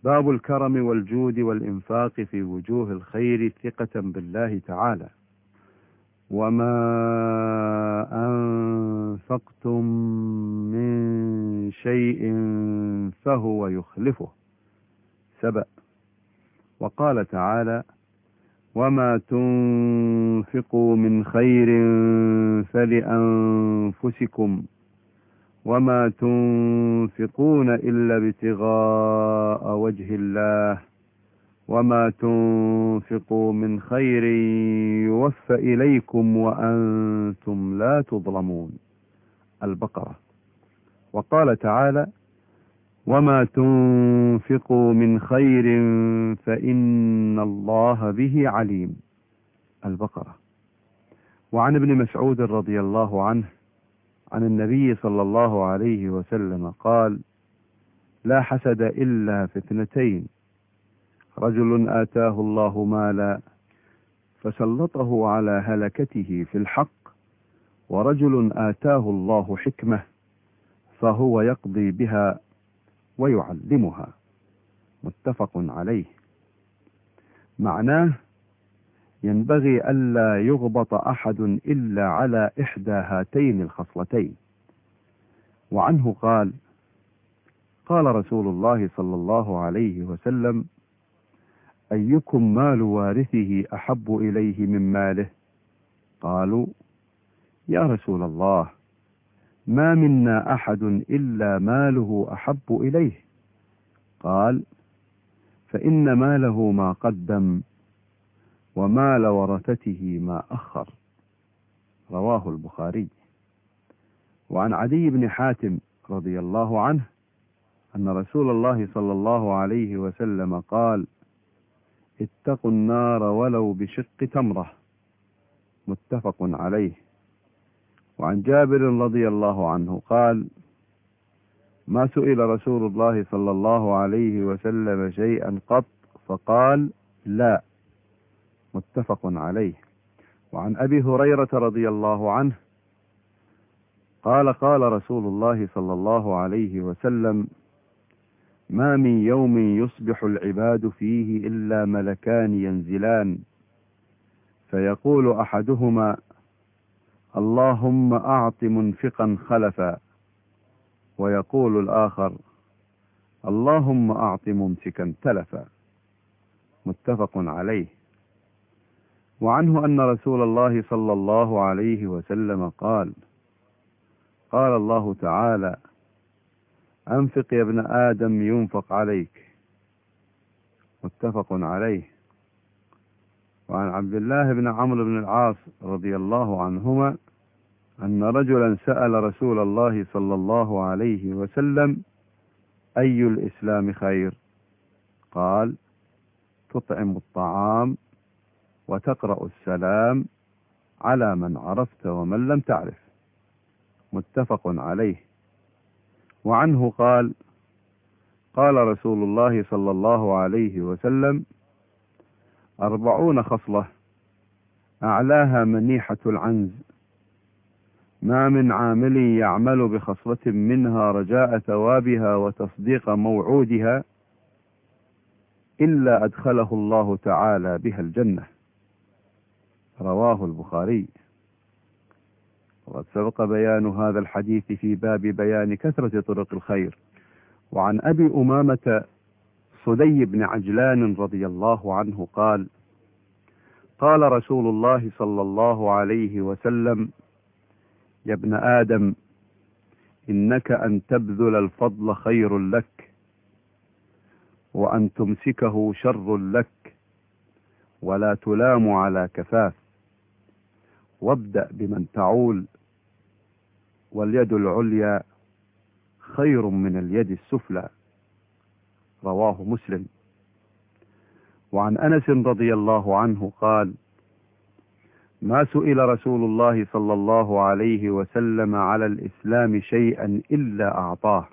باب الكرم والجود والإنفاق في وجوه الخير ثقة بالله تعالى. وما أنفقتم من شيء فهو يخلفه. سبأ. وقال تعالى: وما تنفقوا من خير فلأنفسكم وما تنفقون إلا ابتغاء وجه الله وما تنفقوا من خير يوفى إليكم وأنتم لا تظلمون. البقرة. وقال تعالى: وما تنفقوا من خير فإن الله به عليم. البقرة. وعن ابن مسعود رضي الله عنه عن النبي صلى الله عليه وسلم قال: لا حسد إلا في اثنتين: رجل آتاه الله مالا فسلطه على هلكته في الحق، ورجل آتاه الله حكمة فهو يقضي بها ويعلمها. متفق عليه. معناه: ينبغي ألا يغبط أحد إلا على إحدى هاتين الخصلتين. وعنه قال: قال رسول الله صلى الله عليه وسلم: أيكم مال وارثه أحب إليه من ماله؟ قالوا: يا رسول الله، ما منا أحد إلا ماله أحب إليه. قال: فإن ماله ما قدم ومال ورثته ما أخر. رواه البخاري. وعن عدي بن حاتم رضي الله عنه أن رسول الله صلى الله عليه وسلم قال: اتقوا النار ولو بشق تمرة. متفق عليه. وعن جابر رضي الله عنه قال: ما سئل رسول الله صلى الله عليه وسلم شيئا قط فقال: لا. متفق عليه. وعن أبي هريرة رضي الله عنه قال: قال رسول الله صلى الله عليه وسلم: ما من يوم يصبح العباد فيه إلا ملكان ينزلان، فيقول أحدهما: اللهم أعط منفقا خلفا، ويقول الآخر: اللهم أعط ممسكا تلفا. متفق عليه. وعنه أن رسول الله صلى الله عليه وسلم قال: قال الله تعالى: أنفق يا ابن آدم ينفق عليك. متفق عليه. وعن عبد الله بن عمرو بن العاص رضي الله عنهما أن رجلا سأل رسول الله صلى الله عليه وسلم: أي الإسلام خير؟ قال: تطعم الطعام وتقرأ السلام على من عرفت ومن لم تعرف. متفق عليه. وعنه قال: قال رسول الله صلى الله عليه وسلم: 40 خصلة أعلاها منيحة العنز، ما من عامل يعمل بخصلة منها رجاء ثوابها وتصديق موعودها إلا أدخله الله تعالى بها الجنة. رواه البخاري. وقد سبق بيان هذا الحديث في باب بيان كثرة طرق الخير. وعن أبي أمامة صدي بن عجلان رضي الله عنه قال: قال رسول الله صلى الله عليه وسلم: يا ابن آدم، إنك أن تبذل الفضل خير لك، وأن تمسكه شر لك، ولا تلام على كفاف، وابدأ بمن تعول، واليد العليا خير من اليد السفلى. رواه مسلم. وعن أنس رضي الله عنه قال: ما سئل رسول الله صلى الله عليه وسلم على الإسلام شيئا إلا أعطاه،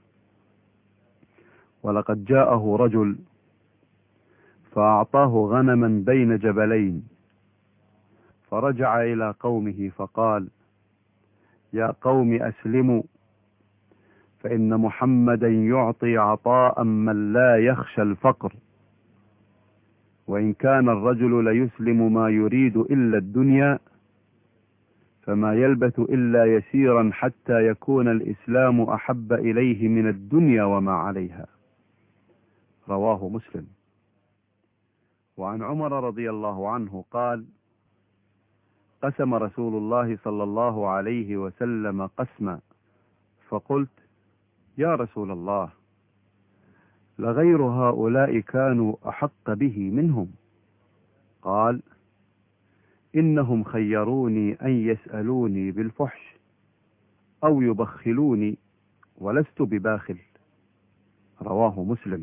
ولقد جاءه رجل فأعطاه غنما بين جبلين، فرجع إلى قومه فقال: يا قوم أسلموا، فإن محمدا يعطي عطاء من لا يخشى الفقر، وإن كان الرجل ليسلم ما يريد إلا الدنيا، فما يلبث إلا يسيرا حتى يكون الإسلام أحب إليه من الدنيا وما عليها. رواه مسلم. وعن عمر رضي الله عنه قال: قسم رسول الله صلى الله عليه وسلم قسما، فقلت: يا رسول الله، لغير هؤلاء كانوا أحق به منهم؟ قال: إنهم خيروني أن يسألوني بالفحش أو يبخلوني، ولست بباخل. رواه مسلم.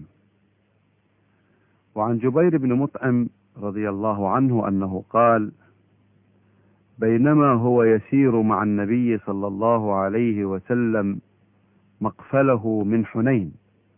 وعن جبير بن مطعم رضي الله عنه أنه قال: بينما هو يسير مع النبي صلى الله عليه وسلم مقفله من حنين،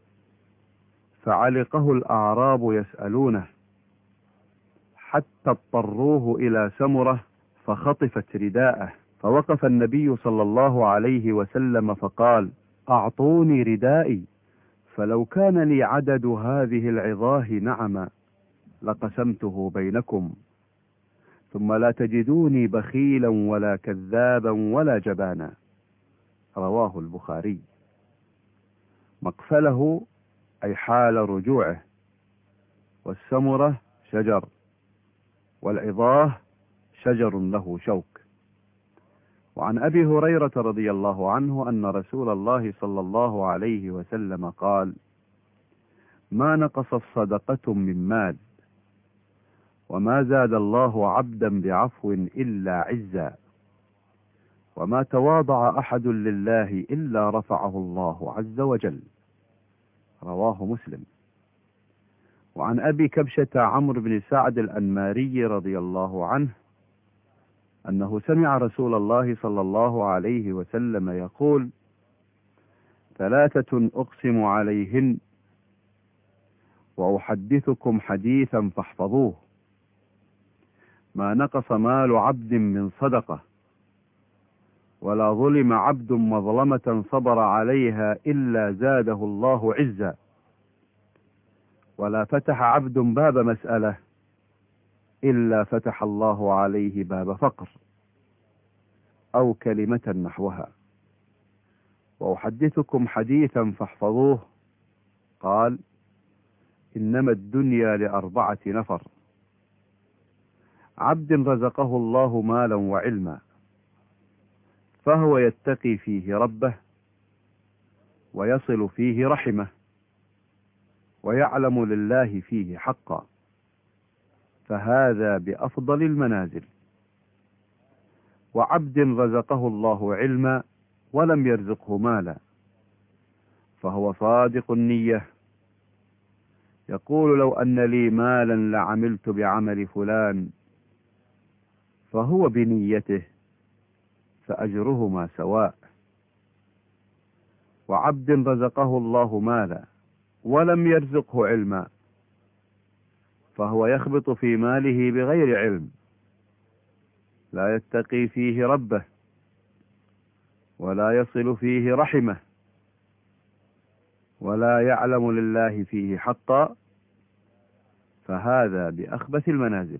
فعلقه الأعراب يسألونه، حتى اضطروه إلى سمرة فخطفت رداءه، فوقف النبي صلى الله عليه وسلم فقال: أعطوني ردائي، فلو كان لي عدد هذه العظاه نعما لقسمته بينكم، ثم لا تجدوني بخيلا ولا كذابا ولا جبانا. رواه البخاري. مقفله أي حال رجوعه، والسمرة شجر، والعظاه شجر له شوك. وعن أبي هريرة رضي الله عنه أن رسول الله صلى الله عليه وسلم قال: ما نقصت صدقة من مال، وما زاد الله عبدا بعفو إلا عزا، وما تواضع أحد لله إلا رفعه الله عز وجل. رواه مسلم. وعن أبي كبشة عمرو بن سعد الأنماري رضي الله عنه أنه سمع رسول الله صلى الله عليه وسلم يقول: ثلاثة أقسم عليهن وأحدثكم حديثا فاحفظوه: ما نقص مال عبد من صدقة، ولا ظلم عبد مظلمة صبر عليها إلا زاده الله عزا، ولا فتح عبد باب مسألة إلا فتح الله عليه باب فقر، أو كلمة نحوها. وأحدثكم حديثا فاحفظوه: قال: إنما الدنيا لأربعة نفر: عبد رزقه الله مالا وعلما، فهو يتقي فيه ربه، ويصل فيه رحمه، ويعلم لله فيه حقا، فهذا بأفضل المنازل. وعبد رزقه الله علما ولم يرزقه مالا، فهو صادق النية، يقول: لو أن لي مالا لعملت بعمل فلان، فهو بنيته، فأجرهما سواء. وعبد رزقه الله مالا ولم يرزقه علما، فهو يخبط في ماله بغير علم، لا يتقي فيه ربه، ولا يصل فيه رحمه، ولا يعلم لله فيه حقا، فهذا بأخبث المنازل.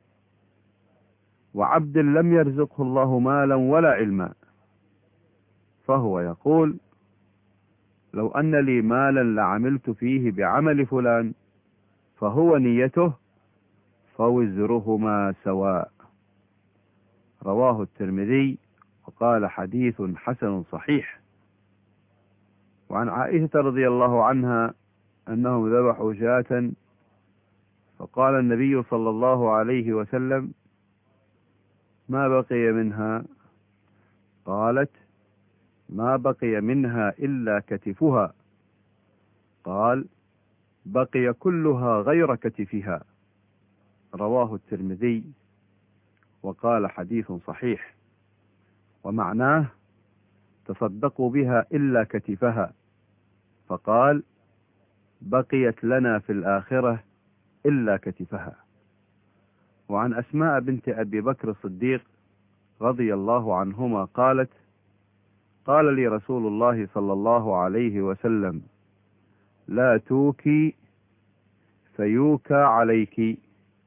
وعبد لم يرزقه الله مالا ولا علما، فهو يقول: لو أن لي مالا لعملت فيه بعمل فلان، فهو نيته، فوزرهما سواء. رواه الترمذي وقال: حديث حسن صحيح. وعن عائشة رضي الله عنها أنهم ذبحوا شاة، فقال النبي صلى الله عليه وسلم: ما بقي منها؟ قالت: ما بقي منها إلا كتفها. قال: بقي كلها غير كتفها. رواه الترمذي وقال: حديث صحيح. ومعناه: تصدقوا بها إلا كتفها، فقال: بقيت لنا في الآخرة إلا كتفها. وعن أسماء بنت أبي بكر الصديق رضي الله عنهما قالت: قال لي رسول الله صلى الله عليه وسلم: لا توكي فيوكى عليك.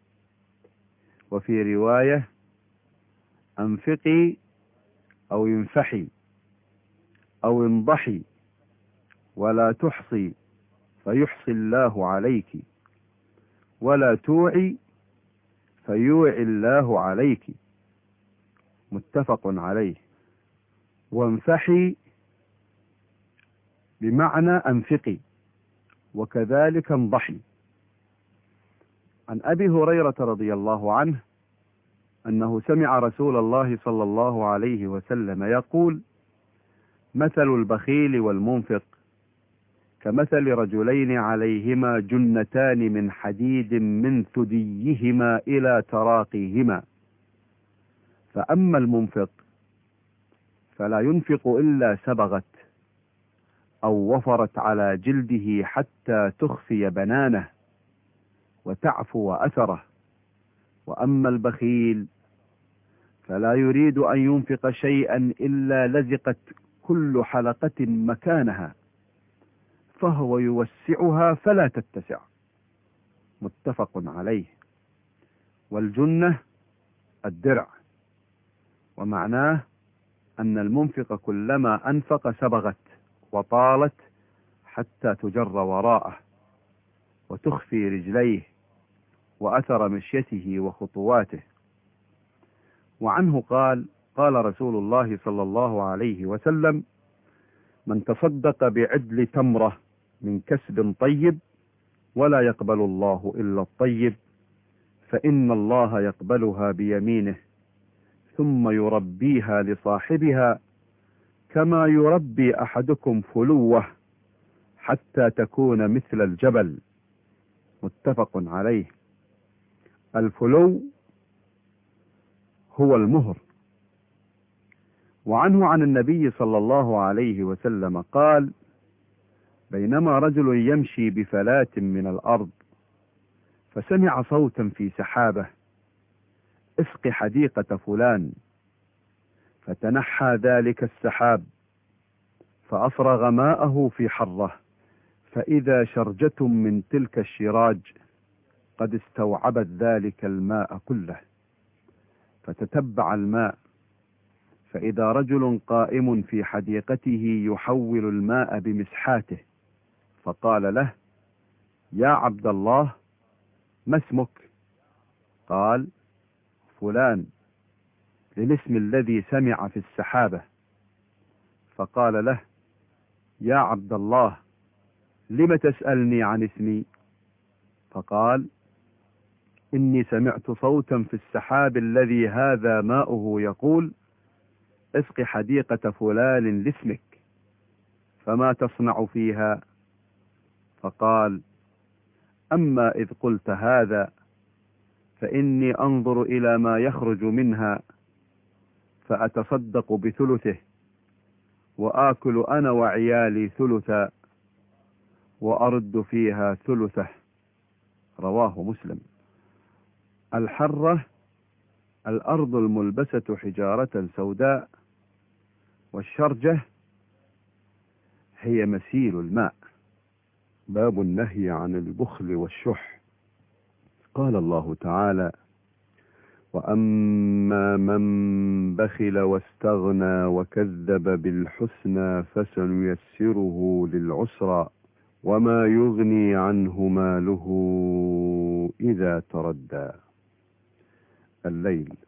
وفي رواية: انفقي أو انفحي أو انضحي ولا تحصي فيحصي الله عليك، ولا توعي فيوعي الله عليك. متفق عليه. وانفحي بمعنى انفقي، وكذلك انضحي. عن أبي هريرة رضي الله عنه أنه سمع رسول الله صلى الله عليه وسلم يقول: مثل البخيل والمنفق كمثل رجلين عليهما جنتان من حديد من ثديهما إلى تراقيهما، فأما المنفق فلا ينفق إلا سبغت أو وفرت على جلده حتى تخفي بنانه وتعفو أثره، وأما البخيل فلا يريد أن ينفق شيئا إلا لزقت كل حلقة مكانها، فهو يوسعها فلا تتسع. متفق عليه. والجنة الدرع، ومعناه أن المنفق كلما أنفق سبغت وطالت حتى تجر وراءه وتخفي رجليه وأثر مشيته وخطواته. وعنه قال: قال رسول الله صلى الله عليه وسلم: من تصدق بعدل تمرة من كسب طيب ولا يقبل الله إلا الطيب، فإن الله يقبلها بيمينه ثم يربيها لصاحبها كما يربي أحدكم فلوه حتى تكون مثل الجبل. متفق عليه. الفلو هو المهر. وعنه عن النبي صلى الله عليه وسلم قال: بينما رجل يمشي بفلاة من الأرض فسمع صوتا في سحابة: اسق حديقة فلان. فتنحى ذلك السحاب فأفرغ ماءه في حرة، فإذا شرجة من تلك الشراج قد استوعبت ذلك الماء كله، فتتبع الماء فإذا رجل قائم في حديقته يحول الماء بمسحاته، فقال له: يا عبد الله، ما اسمك؟ قال: فلان، للاسم الذي سمع في السحابة. فقال له: يا عبد الله، لم تسألني عن اسمي؟ فقال: إني سمعت صوتا في السحاب الذي هذا ماؤه يقول: اسق حديقة فلان لاسمك، فما تصنع فيها؟ فقال: أما إذ قلت هذا فإني أنظر إلى ما يخرج منها فأتصدق بثلثه، وآكل أنا وعيالي ثلثا، وأرد فيها ثلثه. رواه مسلم. الحرة الأرض الملبسة حجارة سوداء، والشرجة هي مسيل الماء. باب النهي عن البخل والشح. قال الله تعالى: وأما من بخل واستغنى وكذب بالحسنى فسنيسره للعسرى، وما يغني عنه ماله إذا تردى. الليل.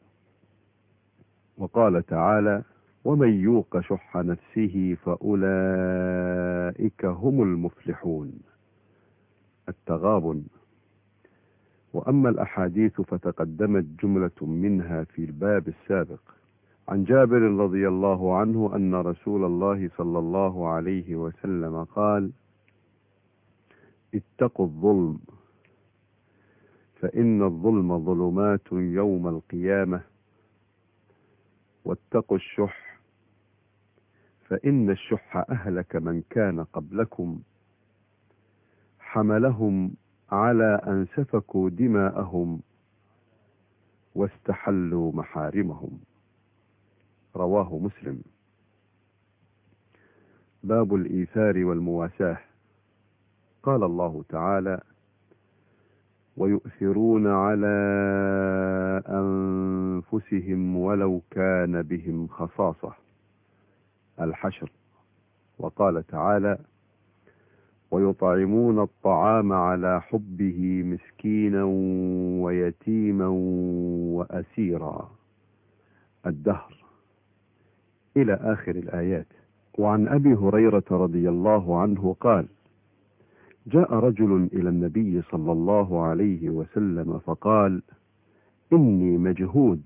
وقال تعالى: ومن يوق شح نفسه فأولئك هم المفلحون. التغابن. وأما الأحاديث فتقدمت جملة منها في الباب السابق. عن جابر رضي الله عنه أن رسول الله صلى الله عليه وسلم قال: اتقوا الظلم، فإن الظلم ظلمات يوم القيامة، واتقوا الشح، فإن الشح أهلك من كان قبلكم، حملهم على أن سفكوا دماءهم واستحلوا محارمهم. رواه مسلم. باب الإيثار والمواساة. قال الله تعالى: ويؤثرون على أنفسهم ولو كان بهم خصاصة. الحشر. وقال تعالى: ويطعمون الطعام على حبه مسكينا ويتيما وأسيرا. الدهر، إلى آخر الآيات. وعن أبي هريرة رضي الله عنه قال: جاء رجل إلى النبي صلى الله عليه وسلم فقال: إني مجهود.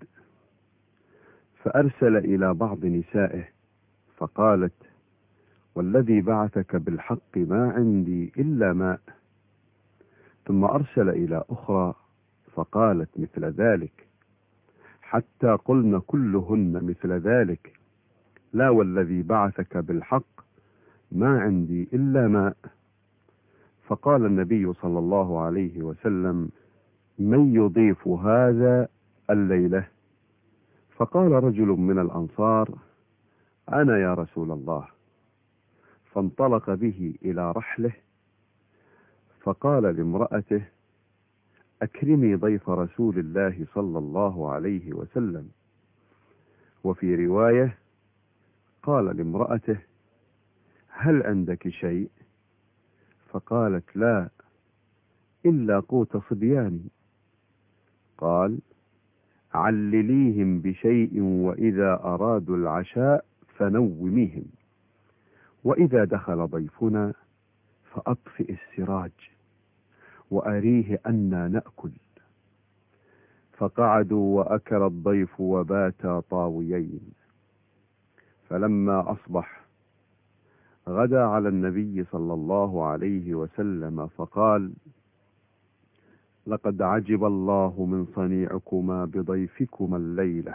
فأرسل إلى بعض نسائه فقالت: والذي بعثك بالحق ما عندي إلا ماء. ثم أرسل إلى أخرى فقالت مثل ذلك، حتى قلن كلهن مثل ذلك: لا والذي بعثك بالحق ما عندي إلا ماء. فقال النبي صلى الله عليه وسلم: من يضيف هذا الليلة؟ فقال رجل من الأنصار: أنا يا رسول الله. فانطلق به إلى رحله فقال لامرأته: أكرمي ضيف رسول الله صلى الله عليه وسلم. وفي رواية قال لامرأته: هل عندك شيء؟ فقالت: لا إلا قوت صبياني. قال: علليهم بشيء وإذا أرادوا العشاء فنوميهم، وإذا دخل ضيفنا فأطفئ السراج وأريه أنا نأكل. فقعدوا وأكل الضيف وباتا طاويين. فلما أصبح غدا على النبي صلى الله عليه وسلم فقال: لقد عجب الله من صنيعكما بضيفكما الليلة.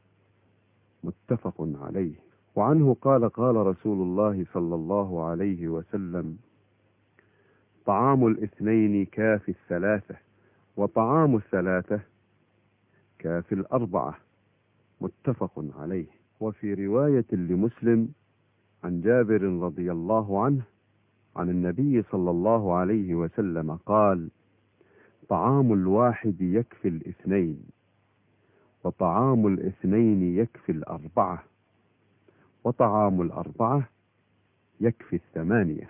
متفق عليه. وعنه قال: قال رسول الله صلى الله عليه وسلم: طعام الاثنين كافي الثلاثة، وطعام الثلاثة كافي الأربعة. متفق عليه. وفي رواية لمسلم عن جابر رضي الله عنه عن النبي صلى الله عليه وسلم قال: طعام الواحد يكفي الاثنين، وطعام الاثنين يكفي الأربعة، وطعام الأربعة يكفي الثمانية.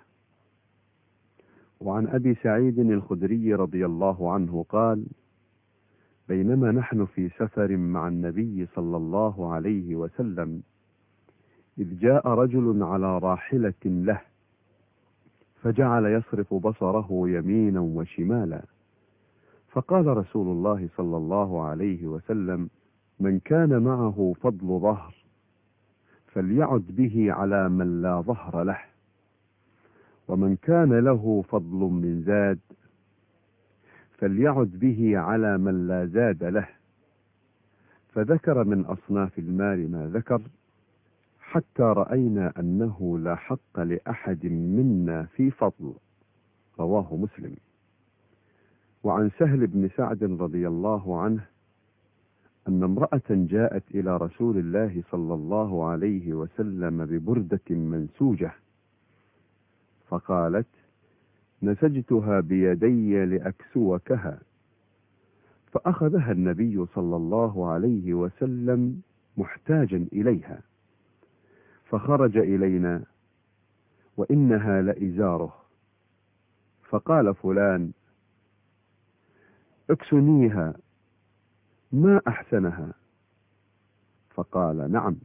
وعن أبي سعيد الخدري رضي الله عنه قال: بينما نحن في سفر مع النبي صلى الله عليه وسلم إذ جاء رجل على راحلة له فجعل يصرف بصره يمينا وشمالا. فقال رسول الله صلى الله عليه وسلم: من كان معه فضل ظهر فليعد به على من لا ظهر له، ومن كان له فضل من زاد فليعد به على من لا زاد له. فذكر من أصناف المال ما ذكر، حتى رأينا أنه لا حق لأحد منا في فضل. رواه مسلم. وعن سهل بن سعد رضي الله عنه أن امرأة جاءت إلى رسول الله صلى الله عليه وسلم ببردة منسوجة، فقالت: نسجتها بيدي لأكسوكها. فأخذها النبي صلى الله عليه وسلم محتاجا إليها، فخرج إلينا وإنها لإزاره. فقال فلان: اكسنيها، ما أحسنها. فقال: نعم.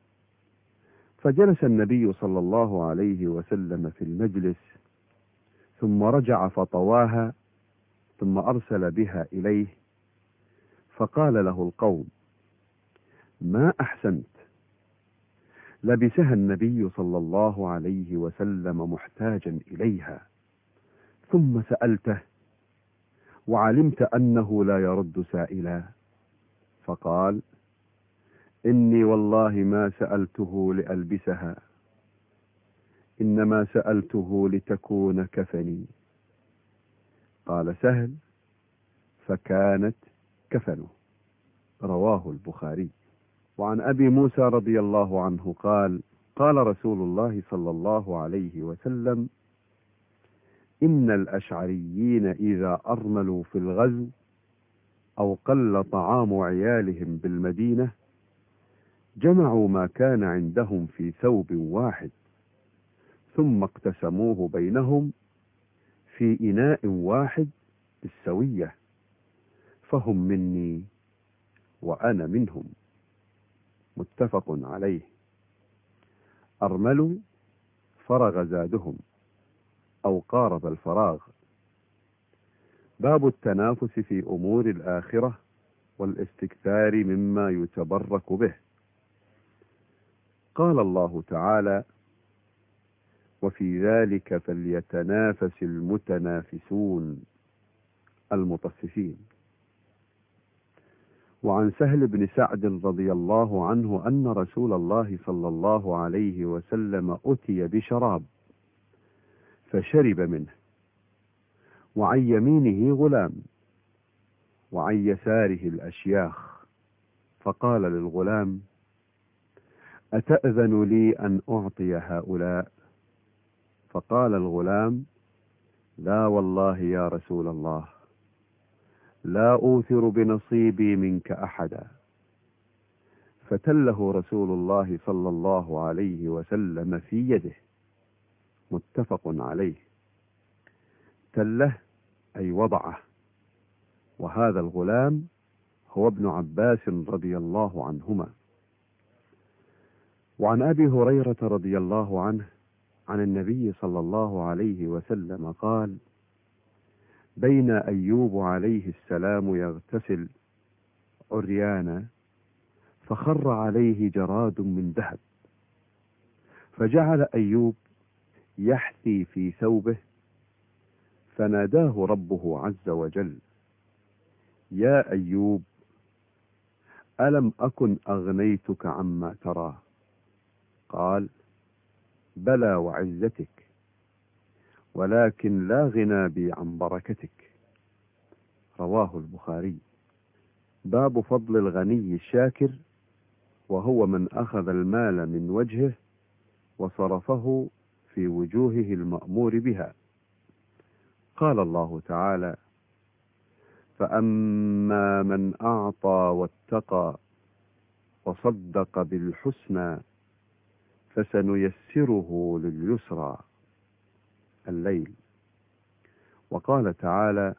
فجلس النبي صلى الله عليه وسلم في المجلس، ثم رجع فطواها، ثم أرسل بها إليه. فقال له القوم: ما أحسنت. لبسها النبي صلى الله عليه وسلم محتاجا إليها، ثم سألته وعلمت أنه لا يرد سائلا. فقال: إني والله ما سألته لألبسها، إنما سألته لتكون كفني. قال سهل: فكانت كفنه. رواه البخاري. وعن أبي موسى رضي الله عنه قال: قال رسول الله صلى الله عليه وسلم: إن الأشعريين إذا أرملوا في الغزو أو قل طعام عيالهم بالمدينة جمعوا ما كان عندهم في ثوب واحد، ثم اقتسموه بينهم في إناء واحد بالسوية، فهم مني وأنا منهم. متفق عليه. أرملوا فرغ زادهم أو قارب الفراغ. باب التنافس في أمور الآخرة والاستكثار مما يتبرك به. قال الله تعالى: وفي ذلك فليتنافس المتنافسون المطففين. وعن سهل بن سعد رضي الله عنه أن رسول الله صلى الله عليه وسلم أتي بشراب فشرب منه، وعن يمينه غلام وعن يساره الأشياخ، فقال للغلام: أتأذن لي أن أعطي هؤلاء؟ فقال الغلام: لا والله يا رسول الله، لا أوثر بنصيبي منك أحدا. فتله رسول الله صلى الله عليه وسلم في يده. متفق عليه. تله أي وضعه. وهذا الغلام هو ابن عباس رضي الله عنهما. وعن أبي هريرة رضي الله عنه عن النبي صلى الله عليه وسلم قال: بين أيوب عليه السلام يغتسل عريانا، فخر عليه جراد من ذهب، فجعل أيوب يحثي في ثوبه، فناداه ربه عز وجل: يا أيوب، ألم أكن أغنيتك عما ترى؟ قال: بلى وعزتك، ولكن لا غنى بي عن بركتك. رواه البخاري. باب فضل الغني الشاكر، وهو من أخذ المال من وجهه وصرفه في وجوهه المأمور بها. قال الله تعالى: فأما من أعطى واتقى وصدق بالحسنى فسنيسره لليسرى. الليل. وقال تعالى: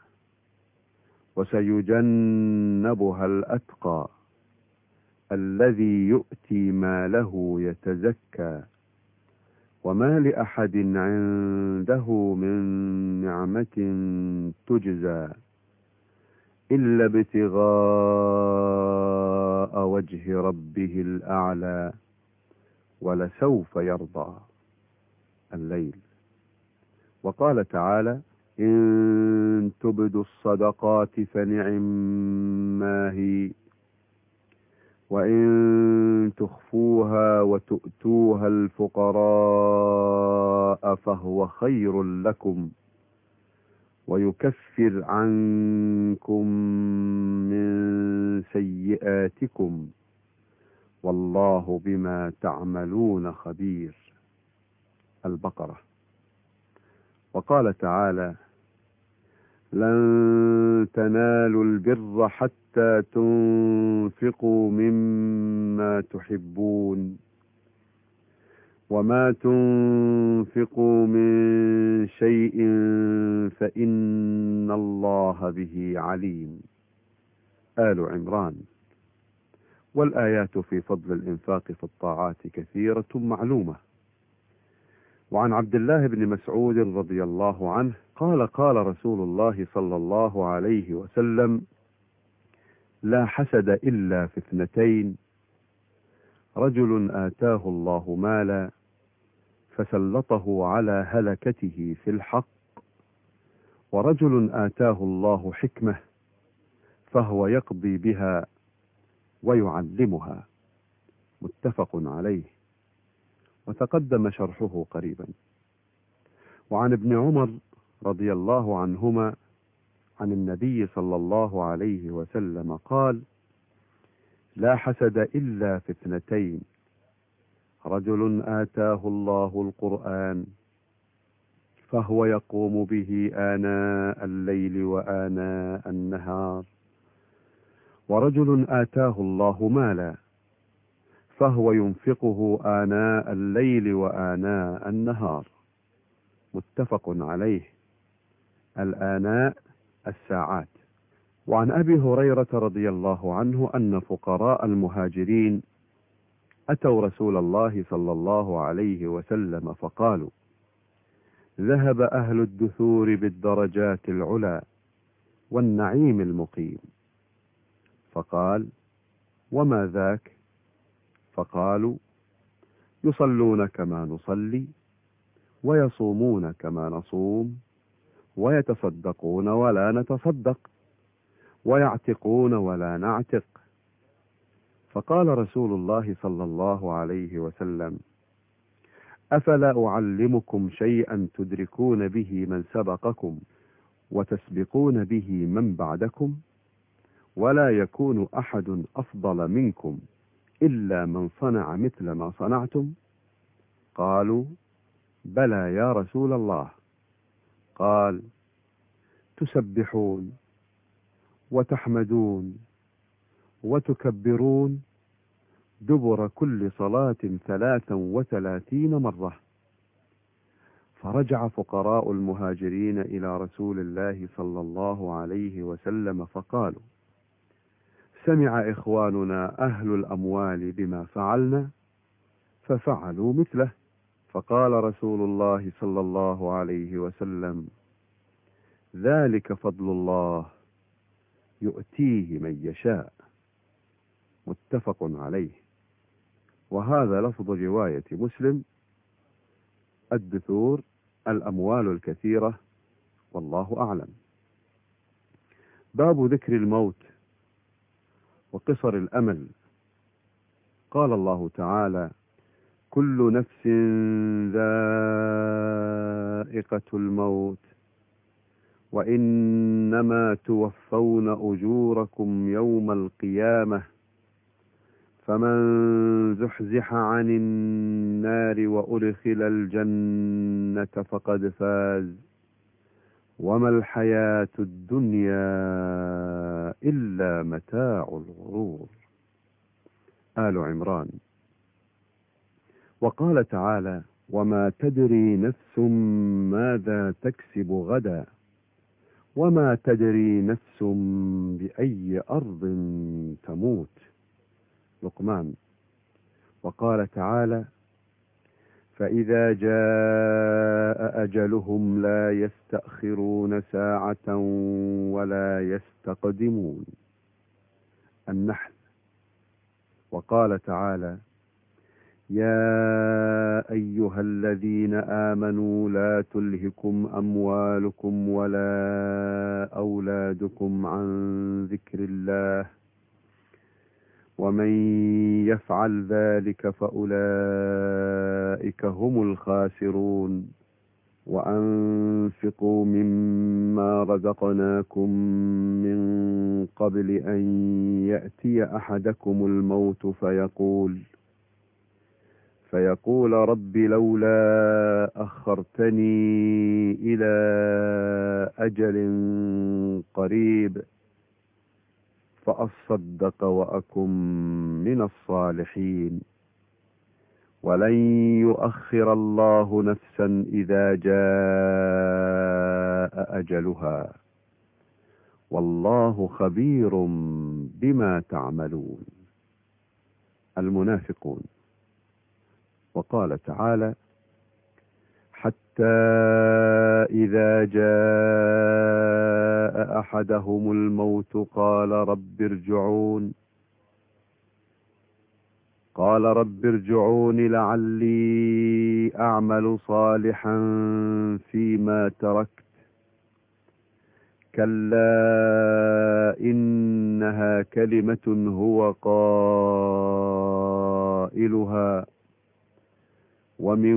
وسيجنبها الأتقى الذي يؤتي ماله يتزكى وما لأحد عنده من نعمة تجزى إلا ابتغاء وجه ربه الأعلى ولسوف يرضى. الليل. وقال تعالى: إن تبدوا الصدقات فنعما هي، وإن تخفوها وتؤتوها الفقراء فهو خير لكم ويكفر عنكم من سيئاتكم والله بما تعملون خبير. البقرة. وقال تعالى: لن تنالوا البر حتى تنفقوا مما تحبون وما تنفقوا من شيء فإن الله به عليم. آل عمران. والآيات في فضل الإنفاق في الطاعات كثيرة معلومة. وعن عبد الله بن مسعود رضي الله عنه قال: قال رسول الله صلى الله عليه وسلم: لا حسد إلا في اثنتين: رجل آتاه الله مالا فسلطه على هلكته في الحق، ورجل آتاه الله حكمة فهو يقضي بها ويعلمها. متفق عليه، وتقدم شرحه قريبا. وعن ابن عمر رضي الله عنهما عن النبي صلى الله عليه وسلم قال: لا حسد إلا في اثنتين: رجل آتاه الله القرآن فهو يقوم به آناء الليل وآناء النهار، ورجل آتاه الله مالا فهو ينفقه آناء الليل وآناء النهار. متفق عليه. الآناء الساعات. وعن أبي هريرة رضي الله عنه أن فقراء المهاجرين أتوا رسول الله صلى الله عليه وسلم فقالوا: ذهب أهل الدثور بالدرجات العلى والنعيم المقيم. فقال: وما ذاك؟ فقالوا: يصلون كما نصلي، ويصومون كما نصوم، ويتصدقون ولا نتصدق، ويعتقون ولا نعتق. فقال رسول الله صلى الله عليه وسلم: أفلا أعلمكم شيئا تدركون به من سبقكم وتسبقون به من بعدكم، ولا يكون أحد أفضل منكم إلا من صنع مثل ما صنعتم؟ قالوا: بلى يا رسول الله. قال: تسبحون وتحمدون وتكبرون دبر كل صلاة 33 مرة. فرجع فقراء المهاجرين إلى رسول الله صلى الله عليه وسلم فقالوا: سمع إخواننا أهل الأموال بما فعلنا ففعلوا مثله. فقال رسول الله صلى الله عليه وسلم: ذلك فضل الله يؤتيه من يشاء. متفق عليه. وهذا لفظ رواية مسلم: الدثور الأموال الكثيرة، والله أعلم. باب ذكر الموت وقصر الأمل. قال الله تعالى: كل نفس ذائقة الموت وإنما توفون أجوركم يوم القيامة فمن زحزح عن النار وأدخل الجنة فقد فاز وما الحياة الدنيا إلا متاع الغرور. آل عمران. وقال تعالى: وما تدري نفس ماذا تكسب غدا وما تدري نفس بأي أرض تموت. لقمان. وقال تعالى: فإذا جاء أجلهم لا يستأخرون ساعة ولا يستقدمون. النحل. وقال تعالى: يا أيها الذين آمنوا لا تلهكم أموالكم ولا أولادكم عن ذكر الله ومن يفعل ذلك فأولئك هم الخاسرون. وأنفقوا مما رزقناكم من قبل أن يأتي أحدكم الموت فيقول رب لولا أخرتني إلى أجل قريب فأصدق وأكن من الصالحين ولن يؤخر الله نفسا إذا جاء أجلها والله خبير بما تعملون. المنافقون. وقال تعالى: حتى إذا جاء أحدهم الموت قال رب ارجعون لعلي أعمل صالحا فيما تركت كلا إنها كلمة هو قائلها ومن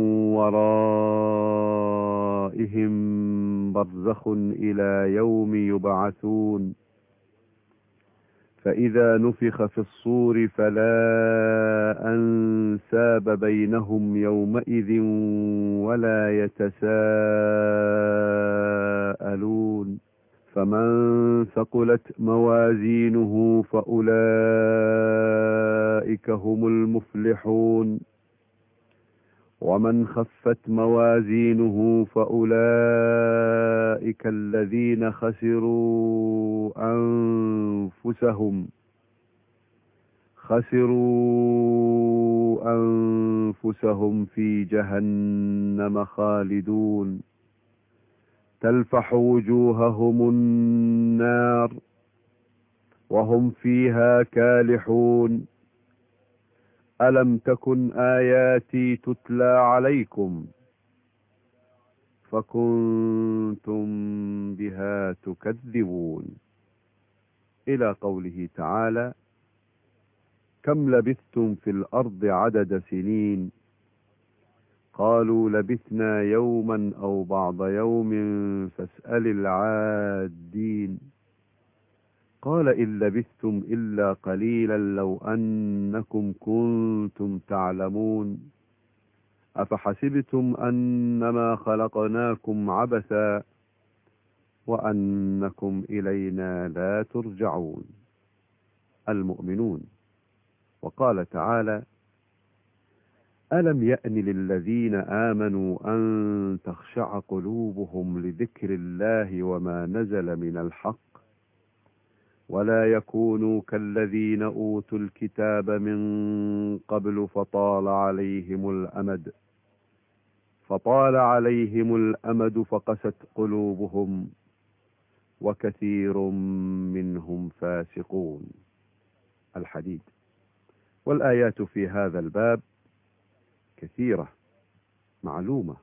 ورائهم برزخ إلى يوم يبعثون فإذا نفخ في الصور فلا أنساب بينهم يومئذ ولا يتساءلون فمن ثقلت موازينه فأولئك هم المفلحون ومن خفت موازينه فأولئك الذين خسروا أنفسهم في جهنم خالدون تلفح وجوههم النار وهم فيها كالحون ألم تكن آياتي تتلى عليكم فكنتم بها تكذبون إلى قوله تعالى كم لبثتم في الأرض عدد سنين قالوا لبثنا يوما أو بعض يوم فاسأل العادين قال إن لبثتم إلا قليلا لو أنكم كنتم تعلمون أفحسبتم أنما خلقناكم عبثا وأنكم إلينا لا ترجعون المؤمنون. وقال تعالى ألم يأن للذين آمنوا أن تخشع قلوبهم لذكر الله وما نزل من الحق ولا يكونوا كالذين أوتوا الكتاب من قبل فطال عليهم الأمد فقست قلوبهم وكثير منهم فاسقون. الحديد. والآيات في هذا الباب كثيرة معلومة.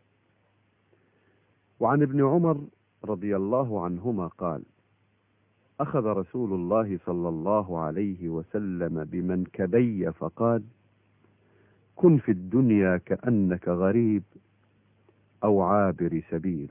وعن ابن عمر رضي الله عنهما قال أخذ رسول الله صلى الله عليه وسلم بمنكبي فقال كن في الدنيا كأنك غريب أو عابر سبيل.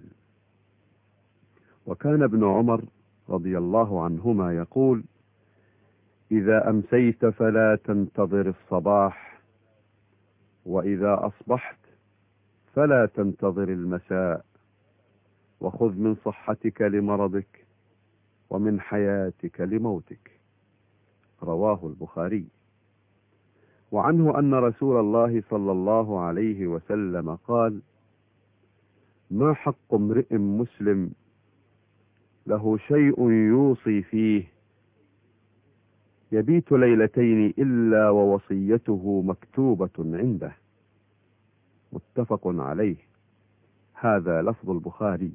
وكان ابن عمر رضي الله عنهما يقول إذا أمسيت فلا تنتظر الصباح وإذا أصبحت فلا تنتظر المساء وخذ من صحتك لمرضك ومن حياتك لموتك. رواه البخاري. وعنه أن رسول الله صلى الله عليه وسلم قال ما حق امرئ مسلم له شيء يوصي فيه يبيت ليلتين إلا ووصيته مكتوبة عنده. متفق عليه. هذا لفظ البخاري.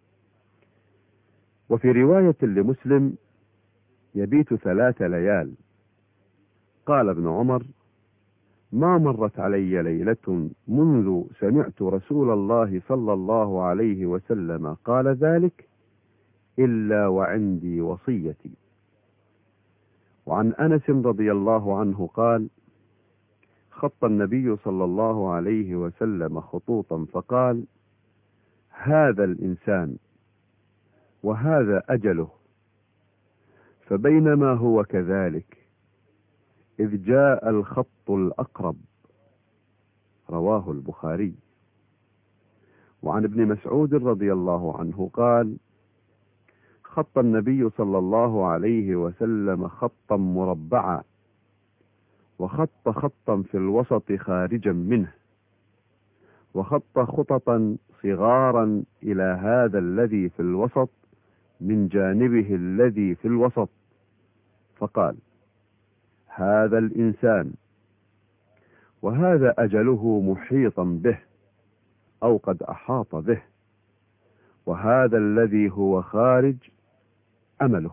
وفي رواية لمسلم يبيت 3 ليال. قال ابن عمر ما مرت علي ليلة منذ سمعت رسول الله صلى الله عليه وسلم قال ذلك إلا وعندي وصيتي. وعن أنس رضي الله عنه قال خط النبي صلى الله عليه وسلم خطوطا فقال هذا الإنسان وهذا أجله. فبينما هو كذلك إذ جاء الخط الأقرب. رواه البخاري. وعن ابن مسعود رضي الله عنه قال خط النبي صلى الله عليه وسلم خطا مربعا وخط خطا في الوسط خارجا منه وخط خططا صغارا إلى هذا الذي في الوسط من جانبه الذي في الوسط فقال هذا الإنسان وهذا أجله محيطا به أو قد أحاط به وهذا الذي هو خارج أمله.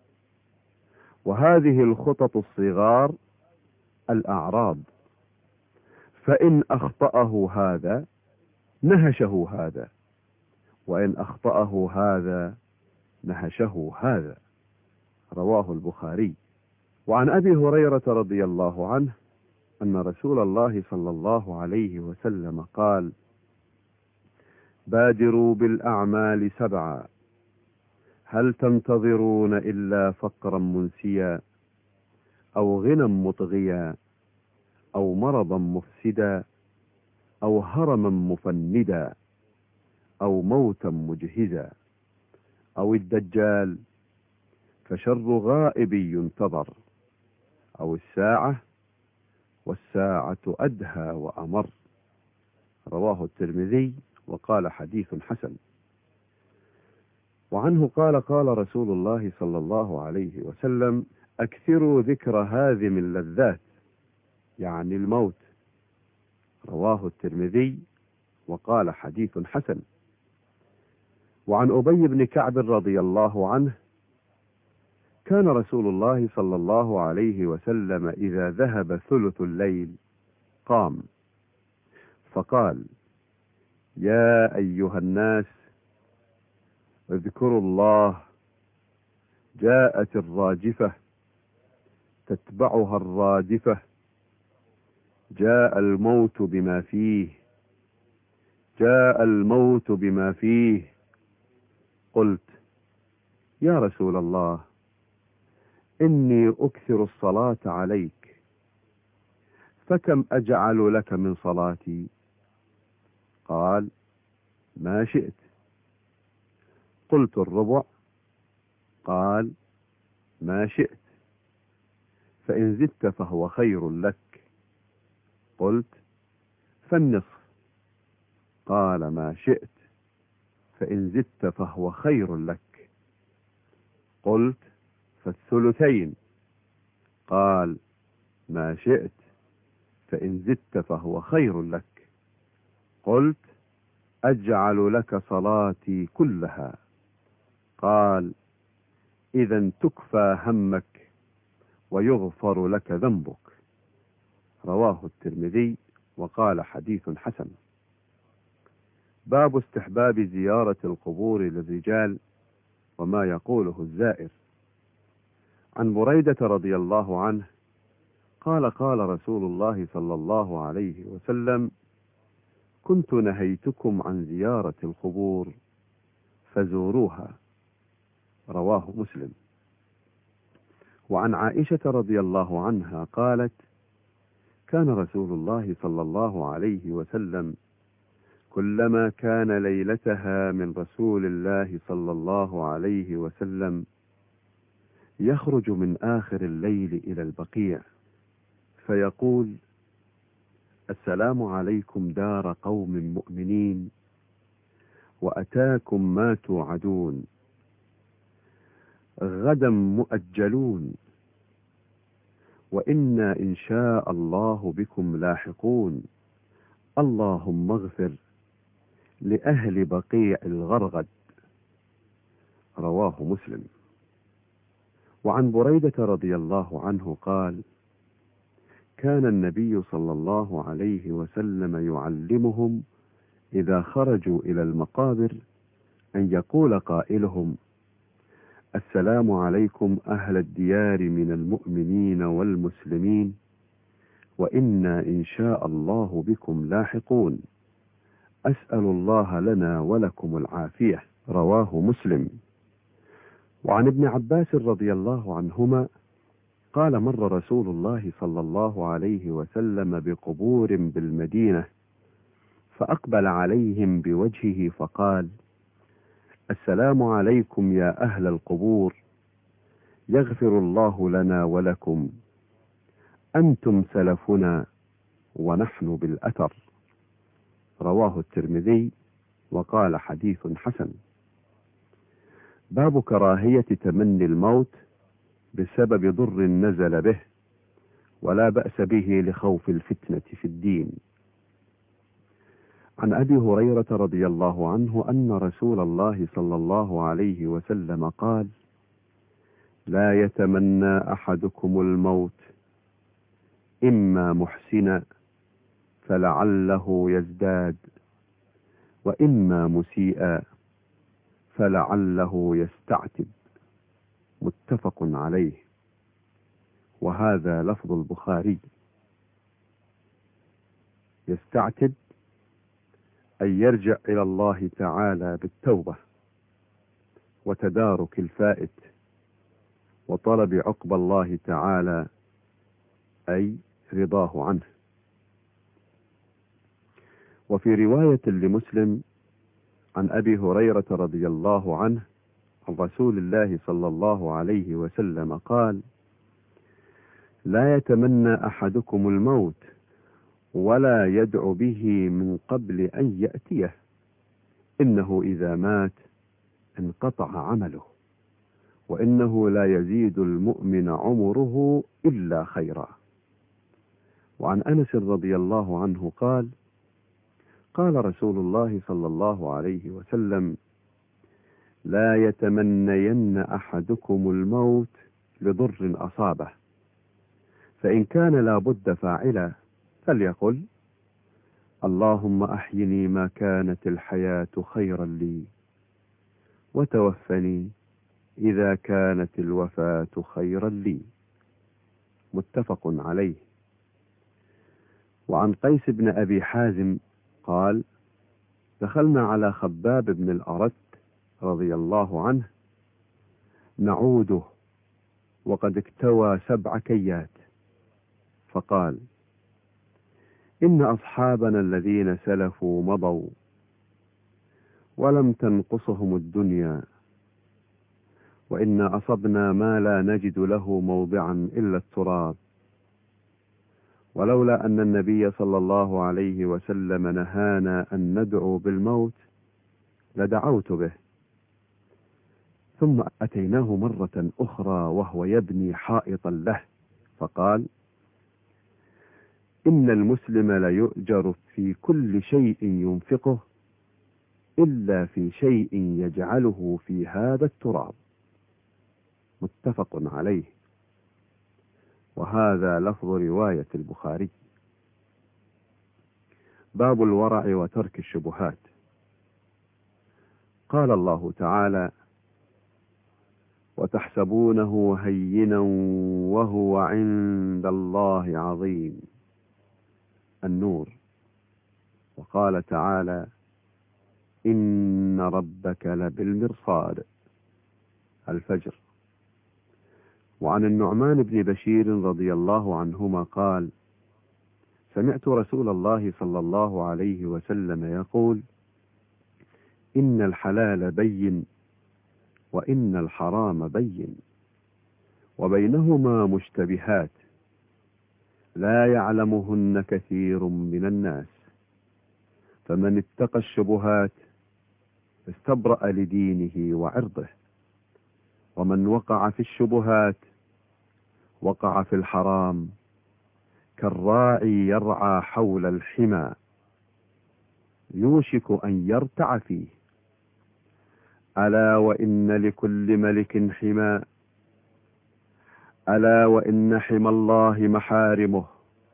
وهذه الخطط الصغار الأعراض فإن أخطأه هذا نهشه هذا وإن أخطأه هذا نهشه هذا. رواه البخاري. وعن أبي هريرة رضي الله عنه أن رسول الله صلى الله عليه وسلم قال بادروا بالأعمال 7 هل تنتظرون إلا فقرا منسيا أو غنى مطغيا، أو مرضا مفسدا، أو هرما مفندا، أو موتا مجهزا، أو الدجال، فشر غائب ينتظر، أو الساعة، والساعة أدهى وأمر. رواه الترمذي وقال حديث حسن. وعنه قال قال رسول الله صلى الله عليه وسلم: أكثروا ذكر هاذم اللذات، يعني الموت. رواه الترمذي وقال حديث حسن. وعن أبي بن كعب رضي الله عنه: كان رسول الله صلى الله عليه وسلم إذا ذهب ثلث الليل قام فقال: يا أيها الناس، اذكروا الله، جاءت الراجفة تتبعها الرادفة، جاء الموت بما فيه، جاء الموت بما فيه. قلت: يا رسول الله، إني أكثر الصلاة عليك، فكم أجعل لك من صلاتي؟ قال: ما شئت. قلت: الربع؟ قال: ما شئت، فإن زدت فهو خير لك. قلت: فالنصف؟ قال: ما شئت، فإن زدت فهو خير لك. قلت: فالثلثين؟ قال: ما شئت، فإن زدت فهو خير لك. قلت: أجعل لك صلاتي كلها. قال: إذا تكفى همك ويغفر لك ذنبك. رواه الترمذي وقال حديث حسن. باب استحباب زيارة القبور للرجال وما يقوله الزائر. عن بريدة رضي الله عنه قال قال رسول الله صلى الله عليه وسلم: كنت نهيتكم عن زيارة القبور فزوروها. رواه مسلم. وعن عائشة رضي الله عنها قالت: كان رسول الله صلى الله عليه وسلم كلما كان ليلتها من رسول الله صلى الله عليه وسلم يخرج من آخر الليل إلى البقيع فيقول: السلام عليكم دار قوم مؤمنين، وأتاكم ما توعدون، غدا مؤجلون، وإنا إن شاء الله بكم لاحقون، اللهم اغفر لأهل بقيع الغرغد. رواه مسلم. وعن بريدة رضي الله عنه قال: كان النبي صلى الله عليه وسلم يعلمهم إذا خرجوا إلى المقابر أن يقول قائلهم: السلام عليكم أهل الديار من المؤمنين والمسلمين، وإنا إن شاء الله بكم لاحقون، أسأل الله لنا ولكم العافية. رواه مسلم. وعن ابن عباس رضي الله عنهما قال: مر رسول الله صلى الله عليه وسلم بقبور بالمدينة فأقبل عليهم بوجهه فقال: السلام عليكم يا أهل القبور، يغفر الله لنا ولكم، أنتم سلفنا ونحن بالأثر. رواه الترمذي وقال حديث حسن. باب كراهية تمني الموت بسبب ضر نزل به، ولا بأس به لخوف الفتنة في الدين. عن أبي هريرة رضي الله عنه أن رسول الله صلى الله عليه وسلم قال: لا يتمنى أحدكم الموت، إما محسنا فلعله يزداد، وإما مسيئا فلعله يستعتب. متفق عليه، وهذا لفظ البخاري. يستعتب أن يرجع إلى الله تعالى بالتوبة وتدارك الفائت وطلب عقب الله تعالى أي رضاه عنه. وفي رواية لمسلم عن أبي هريرة رضي الله عنه عن رسول الله صلى الله عليه وسلم قال: لا يتمنى أحدكم الموت ولا يدع به من قبل أن يأتيه، إنه إذا مات انقطع عمله، وإنه لا يزيد المؤمن عمره إلا خيرا. وعن أنس رضي الله عنه قال: قال رسول الله صلى الله عليه وسلم: لا يتمنين أحدكم الموت لضر أصابه، فإن كان لا بد فاعلا فليقل: اللهم أحيني ما كانت الحياة خيرا لي، وتوفني إذا كانت الوفاة خيرا لي. متفق عليه. وعن قيس بن أبي حازم قال: دخلنا على خباب بن الأرت رضي الله عنه نعوده وقد اكتوى 7 كيات، فقال: إن أصحابنا الذين سلفوا مضوا ولم تنقصهم الدنيا، وإنا أصبنا ما لا نجد له موضعا إلا التراب، ولولا أن النبي صلى الله عليه وسلم نهانا أن ندعو بالموت لدعوت به. ثم أتيناه مرة أخرى وهو يبني حائطا له، فقال: إن المسلم ليؤجر في كل شيء ينفقه إلا في شيء يجعله في هذا التراب. متفق عليه. وهذا لفظ رواية البخاري. باب الورع وترك الشبهات. قال الله تعالى: وتحسبونه هينا وهو عند الله عظيم. النور. وقال تعالى: إن ربك لبالمرصاد. الفجر. وعن النعمان بن بشير رضي الله عنهما قال: سمعت رسول الله صلى الله عليه وسلم يقول: إن الحلال بين وإن الحرام بين وبينهما مشتبهات لا يعلمهن كثير من الناس، فمن اتقى الشبهات استبرأ لدينه وعرضه، ومن وقع في الشبهات وقع في الحرام كالراعي يرعى حول الحمى يوشك أن يرتع فيه. ألا وإن لكل ملك حمى، ألا وإن حمى الله محارمه،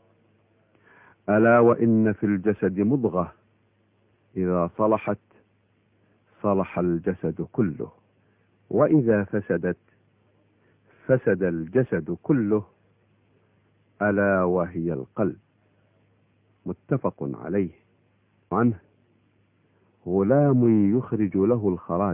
ألا وإن في الجسد مضغة إذا صلحت صلح الجسد كله، وإذا فسدت فسد الجسد كله، ألا وهي القلب. متفق عليه. عنه: غلام يخرج له الخراج،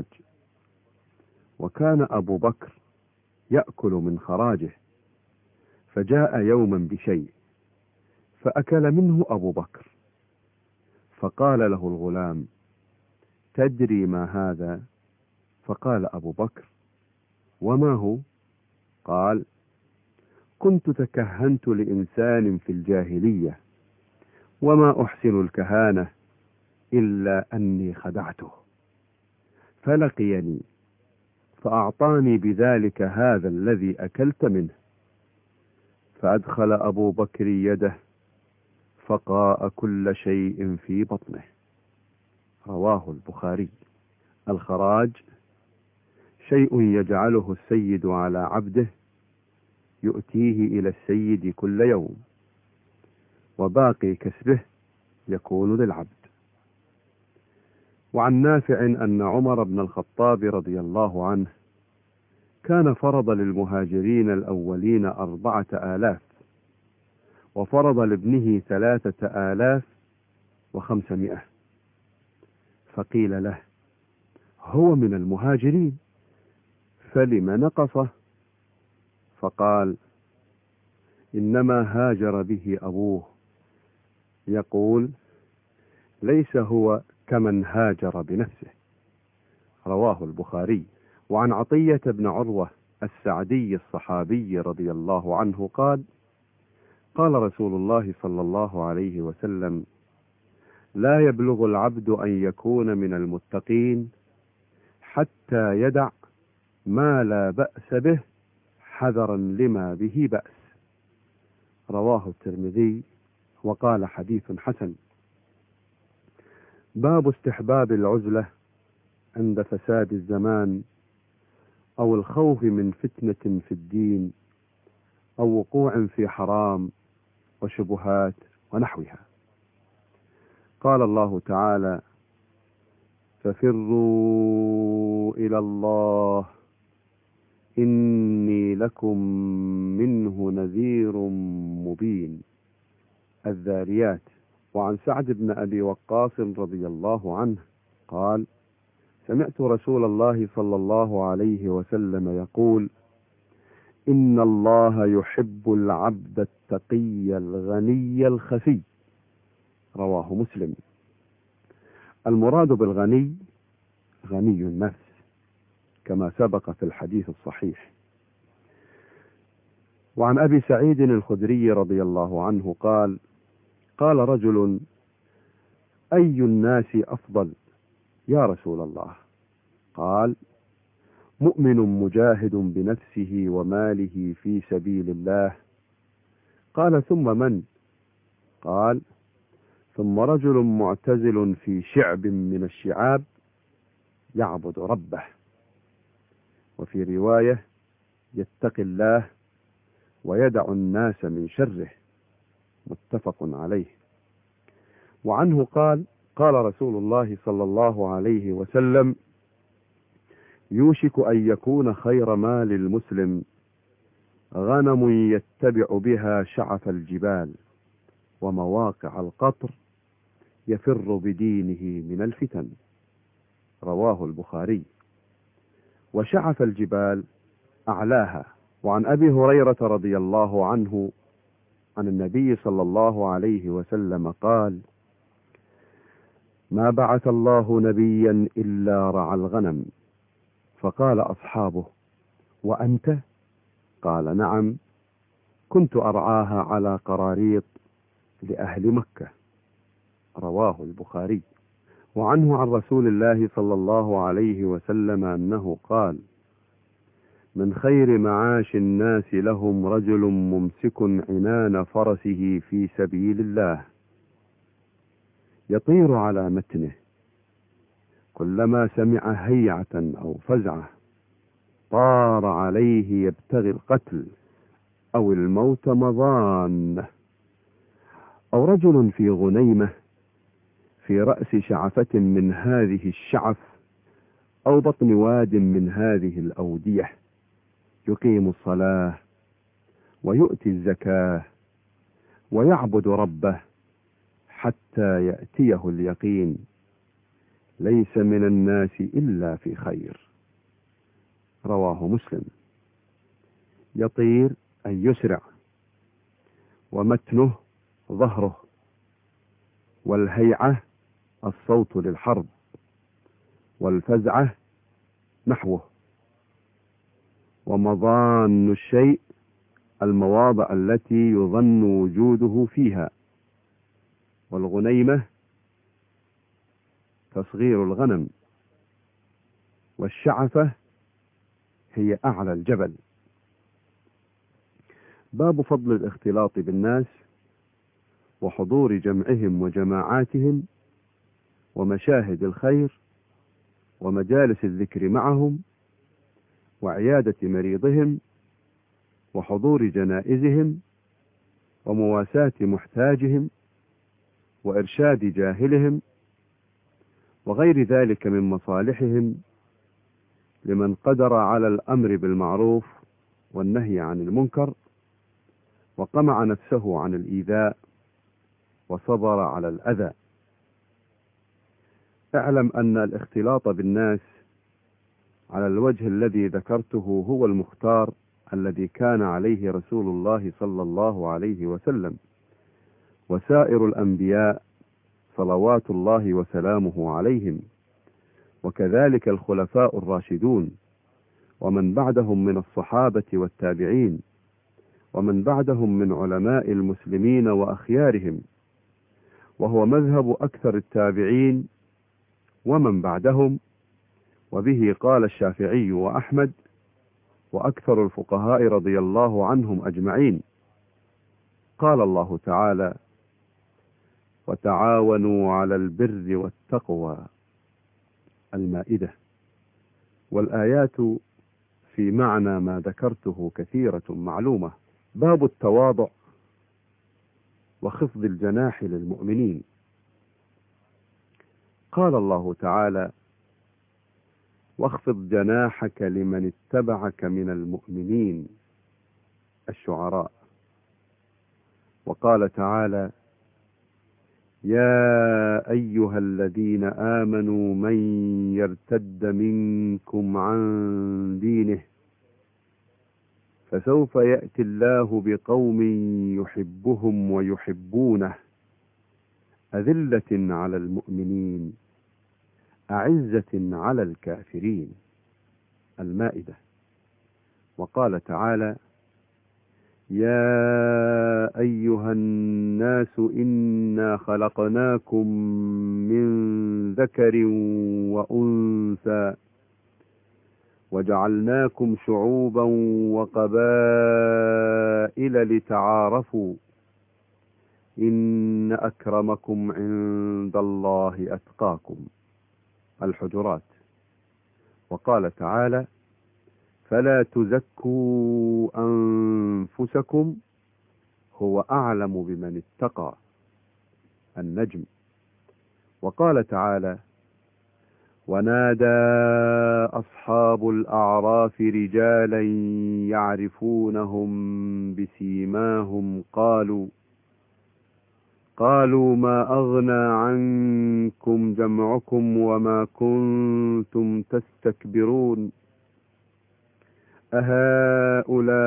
وكان أبو بكر يأكل من خراجه، فجاء يوما بشيء فأكل منه أبو بكر، فقال له الغلام: تدري ما هذا؟ فقال أبو بكر: وما هو؟ قال: كنت تكهنت لإنسان في الجاهلية، وما أحسن الكهانة إلا أني خدعته، فلقيني فأعطاني بذلك هذا الذي أكلت منه، فأدخل أبو بكر يده فقاء كل شيء في بطنه. رواه البخاري. الخراج شيء يجعله السيد على عبده يؤتيه إلى السيد كل يوم، وباقي كسبه يكون للعبد. وعن نافع أن عمر بن الخطاب رضي الله عنه كان فرض للمهاجرين الأولين 4000، وفرض لابنه 3500. فقيل له: هو من المهاجرين فلم نقصه؟ فقال: إنما هاجر به أبوه، يقول: ليس هو كمن هاجر بنفسه. رواه البخاري. وعن عطية بن عروة السعدي الصحابي رضي الله عنه قال: قال رسول الله صلى الله عليه وسلم: لا يبلغ العبد أن يكون من المتقين حتى يدع ما لا بأس به حذرا لما به بأس. رواه الترمذي وقال حديث حسن. باب استحباب العزلة عند فساد الزمان أو الخوف من فتنة في الدين أو وقوع في حرام وشبهات ونحوها. قال الله تعالى: ففروا إلى الله إني لكم منه نذير مبين. الذاريات. وعن سعد بن أبي وقاص رضي الله عنه قال: سمعت رسول الله صلى الله عليه وسلم يقول: إن الله يحب العبد التقي الغني الخفي. رواه مسلم. المراد بالغني غني النفس كما سبق في الحديث الصحيح. وعن أبي سعيد الخدري رضي الله عنه قال: قال رجل: أي الناس أفضل يا رسول الله؟ قال: مؤمن مجاهد بنفسه وماله في سبيل الله. قال: ثم من؟ قال: ثم رجل معتزل في شعب من الشعاب يعبد ربه. وفي رواية: يتقي الله ويدع الناس من شره. متفق عليه. وعنه قال: قال رسول الله صلى الله عليه وسلم: يوشك أن يكون خير مال المسلم غنم يتبع بها شعف الجبال ومواقع القطر يفر بدينه من الفتن. رواه البخاري. وشعف الجبال أعلاها. وعن أبي هريرة رضي الله عنه عن النبي صلى الله عليه وسلم قال: ما بعث الله نبيا إلا رعى الغنم. فقال أصحابه: وأنت؟ قال: نعم، كنت أرعاها على قراريط لأهل مكة. رواه البخاري. وعنه عن رسول الله صلى الله عليه وسلم أنه قال: من خير معاش الناس لهم رجل ممسك عنان فرسه في سبيل الله يطير على متنه، كلما سمع هيعة أو فزعة طار عليه يبتغي القتل أو الموت مضانه. أو رجل في غنيمة في رأس شعفة من هذه الشعف أو بطن واد من هذه الأودية يقيم الصلاة ويؤتي الزكاة ويعبد ربه حتى يأتيه اليقين، ليس من الناس إلا في خير. رواه مسلم. يطير أي يسرع. ومتنه ظهره. والهيعة الصوت للحرب. والفزعة نحوه. ومضان الشيء المواضع التي يظن وجوده فيها. والغنيمة تصغير الغنم. والشعفة هي أعلى الجبل. باب فضل الاختلاط بالناس وحضور جمعهم وجماعاتهم ومشاهد الخير ومجالس الذكر معهم وعيادة مريضهم وحضور جنائزهم ومواساة محتاجهم وإرشاد جاهلهم وغير ذلك من مصالحهم لمن قدر على الأمر بالمعروف والنهي عن المنكر وقمع نفسه عن الإيذاء وصبر على الأذى. اعلم أن الاختلاط بالناس على الوجه الذي ذكرته هو المختار الذي كان عليه رسول الله صلى الله عليه وسلم وسائر الأنبياء صلوات الله وسلامه عليهم، وكذلك الخلفاء الراشدون، ومن بعدهم من الصحابة والتابعين، ومن بعدهم من علماء المسلمين وأخيارهم، وهو مذهب أكثر التابعين ومن بعدهم، وبه قال الشافعي وأحمد وأكثر الفقهاء رضي الله عنهم أجمعين. قال الله تعالى: وتعاونوا على البر والتقوى، المائدة. والآيات في معنى ما ذكرته كثيرة معلومة. باب التواضع وخفض الجناح للمؤمنين. قال الله تعالى: واخفض جناحك لمن اتبعك من المؤمنين، الشعراء. وقال تعالى: يا أيها الذين آمنوا من يرتد منكم عن دينه فسوف يأتي الله بقوم يحبهم ويحبونه أذلة على المؤمنين أعزة على الكافرين، المائدة. وقال تعالى: يا أيها الناس إنا خلقناكم من ذكر وأنثى وجعلناكم شعوبا وقبائل لتعارفوا إن أكرمكم عند الله أتقاكم، الحجرات. وقال تعالى: فلا تزكوا أنفسكم هو أعلم بمن اتقى، النجم. وقال تعالى: ونادى أصحاب الأعراف رجالا يعرفونهم بسيماهم قالوا ما أغنى عنكم جمعكم وما كنتم تستكبرون أهؤلاء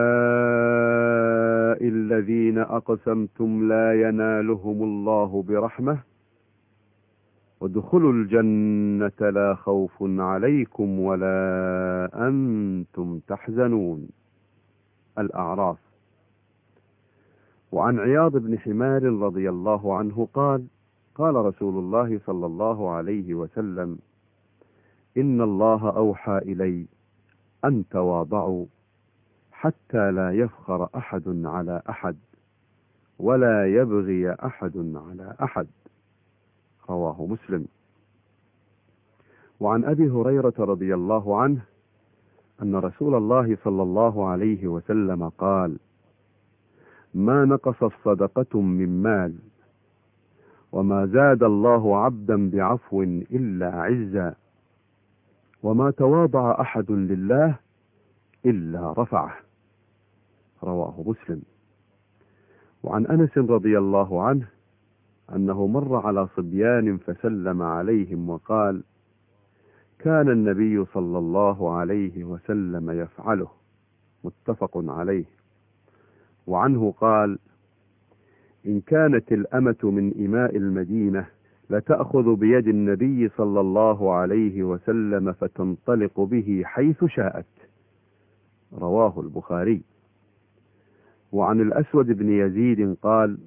الذين أقسمتم لا ينالهم الله برحمة ادخلوا الجنة لا خوف عليكم ولا أنتم تحزنون، الأعراف. وعن عياض بن حمار رضي الله عنه قال: قال رسول الله صلى الله عليه وسلم: إن الله أوحى إلي أن تواضعوا حتى لا يفخر أحد على أحد ولا يبغي أحد على أحد، رواه مسلم. وعن أبي هريرة رضي الله عنه أن رسول الله صلى الله عليه وسلم قال: ما نقصت صدقة من مال وما زاد الله عبدا بعفو إلا عزا وما تواضع أحد لله إلا رفعه، رواه مسلم. وعن أنس رضي الله عنه أنه مر على صبيان فسلم عليهم وقال: كان النبي صلى الله عليه وسلم يفعله، متفق عليه. وعنه قال: إن كانت الأمة من إماء المدينة لتأخذ بيد النبي صلى الله عليه وسلم فتنطلق به حيث شاءت، رواه البخاري. وعن الأسود بن يزيد قال: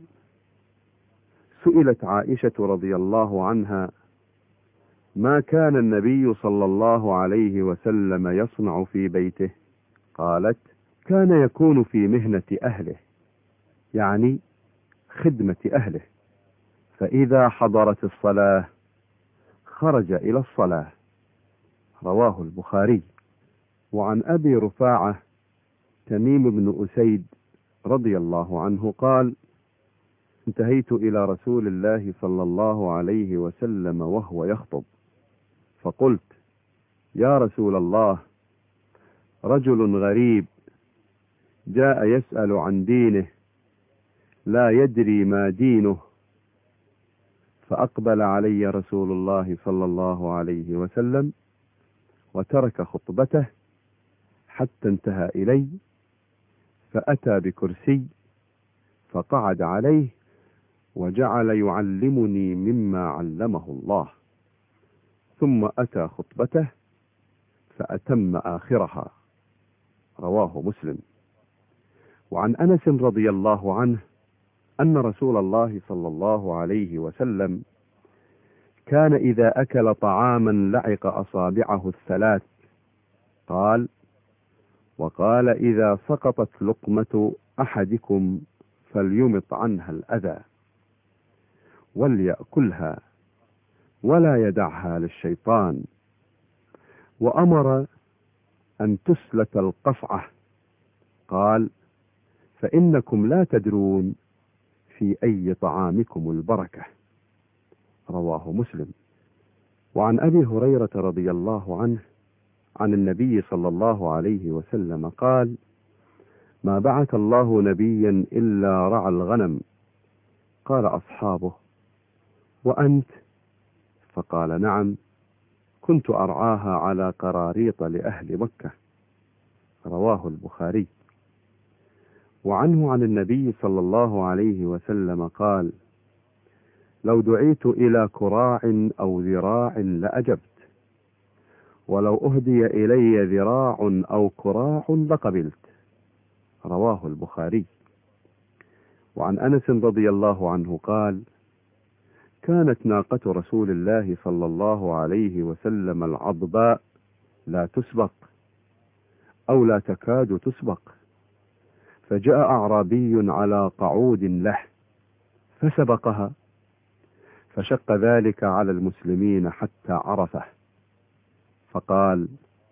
سئلت عائشة رضي الله عنها: ما كان النبي صلى الله عليه وسلم يصنع في بيته؟ قالت: كان يكون في مهنة أهله، يعني خدمة أهله، فإذا حضرت الصلاة خرج إلى الصلاة، رواه البخاري. وعن أبي رفاعة تميم بن أسيد رضي الله عنه قال: انتهيت إلى رسول الله صلى الله عليه وسلم وهو يخطب، فقلت: يا رسول الله، رجل غريب جاء يسأل عن دينه لا يدري ما دينه، فأقبل علي رسول الله صلى الله عليه وسلم وترك خطبته حتى انتهى إلي فأتى بكرسي فقعد عليه وجعل يعلمني مما علمه الله، ثم أتى خطبته فأتم آخرها. رواه مسلم. وعن أنس رضي الله عنه أن رسول الله صلى الله عليه وسلم كان إذا أكل طعاما لعق أصابعه الثلاث قال: وقال إذا سقطت لقمة أحدكم فليمط عنها الأذى وليأكلها ولا يدعها للشيطان. وأمر أن تسلت القصعة قال: فإنكم لا تدرون في أي طعامكم البركة. رواه مسلم. وعن أبي هريرة رضي الله عنه عن النبي صلى الله عليه وسلم قال: ما بعث الله نبيا إلا رعى الغنم. قال أصحابه: وأنت؟ فقال: نعم، كنت أرعاها على قراريط لأهل مكة. رواه البخاري. وعنه عن النبي صلى الله عليه وسلم قال: لو دعيت إلى كراع أو ذراع لأجبت، ولو أهدي إلي ذراع أو كراع لقبلت. رواه البخاري. وعن أنس رضي الله عنه قال: كانت ناقة رسول الله صلى الله عليه وسلم العضباء لا تسبق أو لا تكاد تسبق، فجاء أعرابي على قعود له فسبقها، فشق ذلك على المسلمين حتى عرفه، فقال: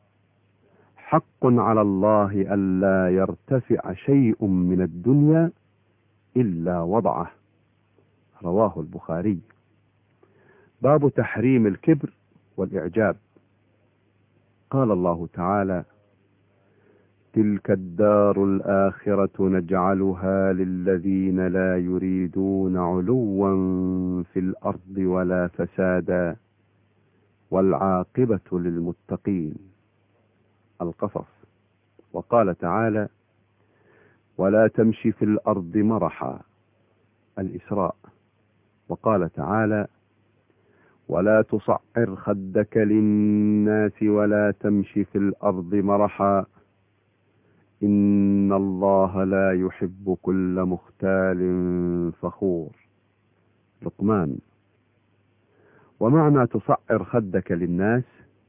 حق على الله ألا يرتفع شيء من الدنيا إلا وضعه. رواه البخاري. باب تحريم الكبر والإعجاب. قال الله تعالى: تلك الدار الآخرة نجعلها للذين لا يريدون علوا في الأرض ولا فسادا والعاقبة للمتقين. القصص. وقال تعالى: ولا تمش في الأرض مرحا. الإسراء. وقال تعالى: ولا تصعر خدك للناس ولا تمش في الأرض مرحا إن الله لا يحب كل مختال فخور. لقمان. ومعنى تصعر خدك للناس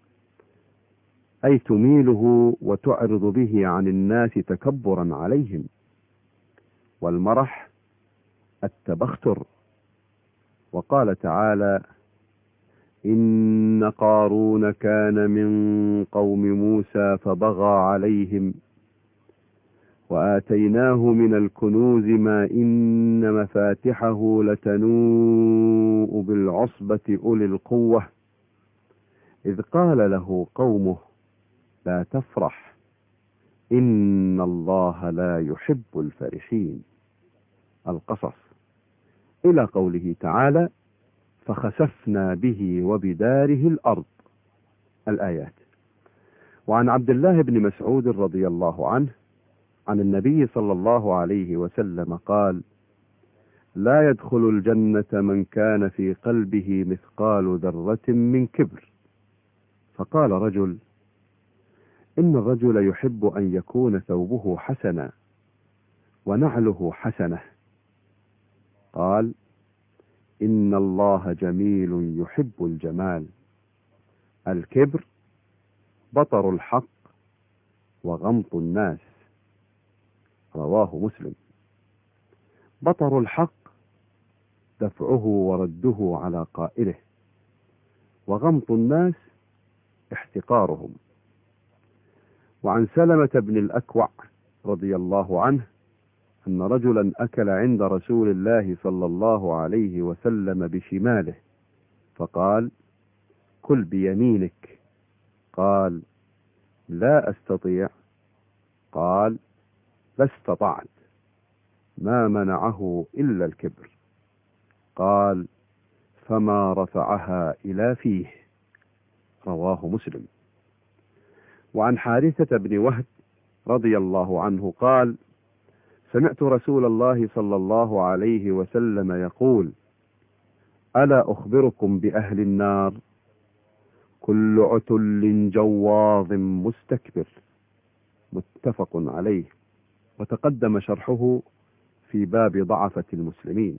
أي تميله وتعرض به عن الناس تكبرا عليهم. والمرح التبختر. وقال تعالى: إن قارون كان من قوم موسى فبغى عليهم وآتيناه من الكنوز ما إن مفاتحه لتنوء بالعصبة أولي القوة إذ قال له قومه لا تفرح إن الله لا يحب الفرحين. القصص. إلى قوله تعالى: فخسفنا به وبداره الأرض. الآيات. وعن عبد الله بن مسعود رضي الله عنه عن النبي صلى الله عليه وسلم قال: لا يدخل الجنة من كان في قلبه مثقال ذرة من كبر. فقال رجل: إن الرجل يحب أن يكون ثوبه حسنا ونعله حسنة. قال: إن الله جميل يحب الجمال. الكبر بطر الحق وغمط الناس. رواه مسلم. بطر الحق دفعه ورده على قائله، وغمط الناس احتقارهم. وعن سلمة بن الأكوع رضي الله عنه أن رجلا أكل عند رسول الله صلى الله عليه وسلم بشماله، فقال: كل بيمينك. قال: لا أستطيع. قال: لا استطعت. ما منعه إلا الكبر. قال: فما رفعها إلى فيه. رواه مسلم. وعن حارثة بن وهب رضي الله عنه قال: سمعت رسول الله صلى الله عليه وسلم يقول: ألا أخبركم بأهل النار؟ كل عتل جواظ مستكبر. متفق عليه، وتقدم شرحه في باب ضعفة المسلمين.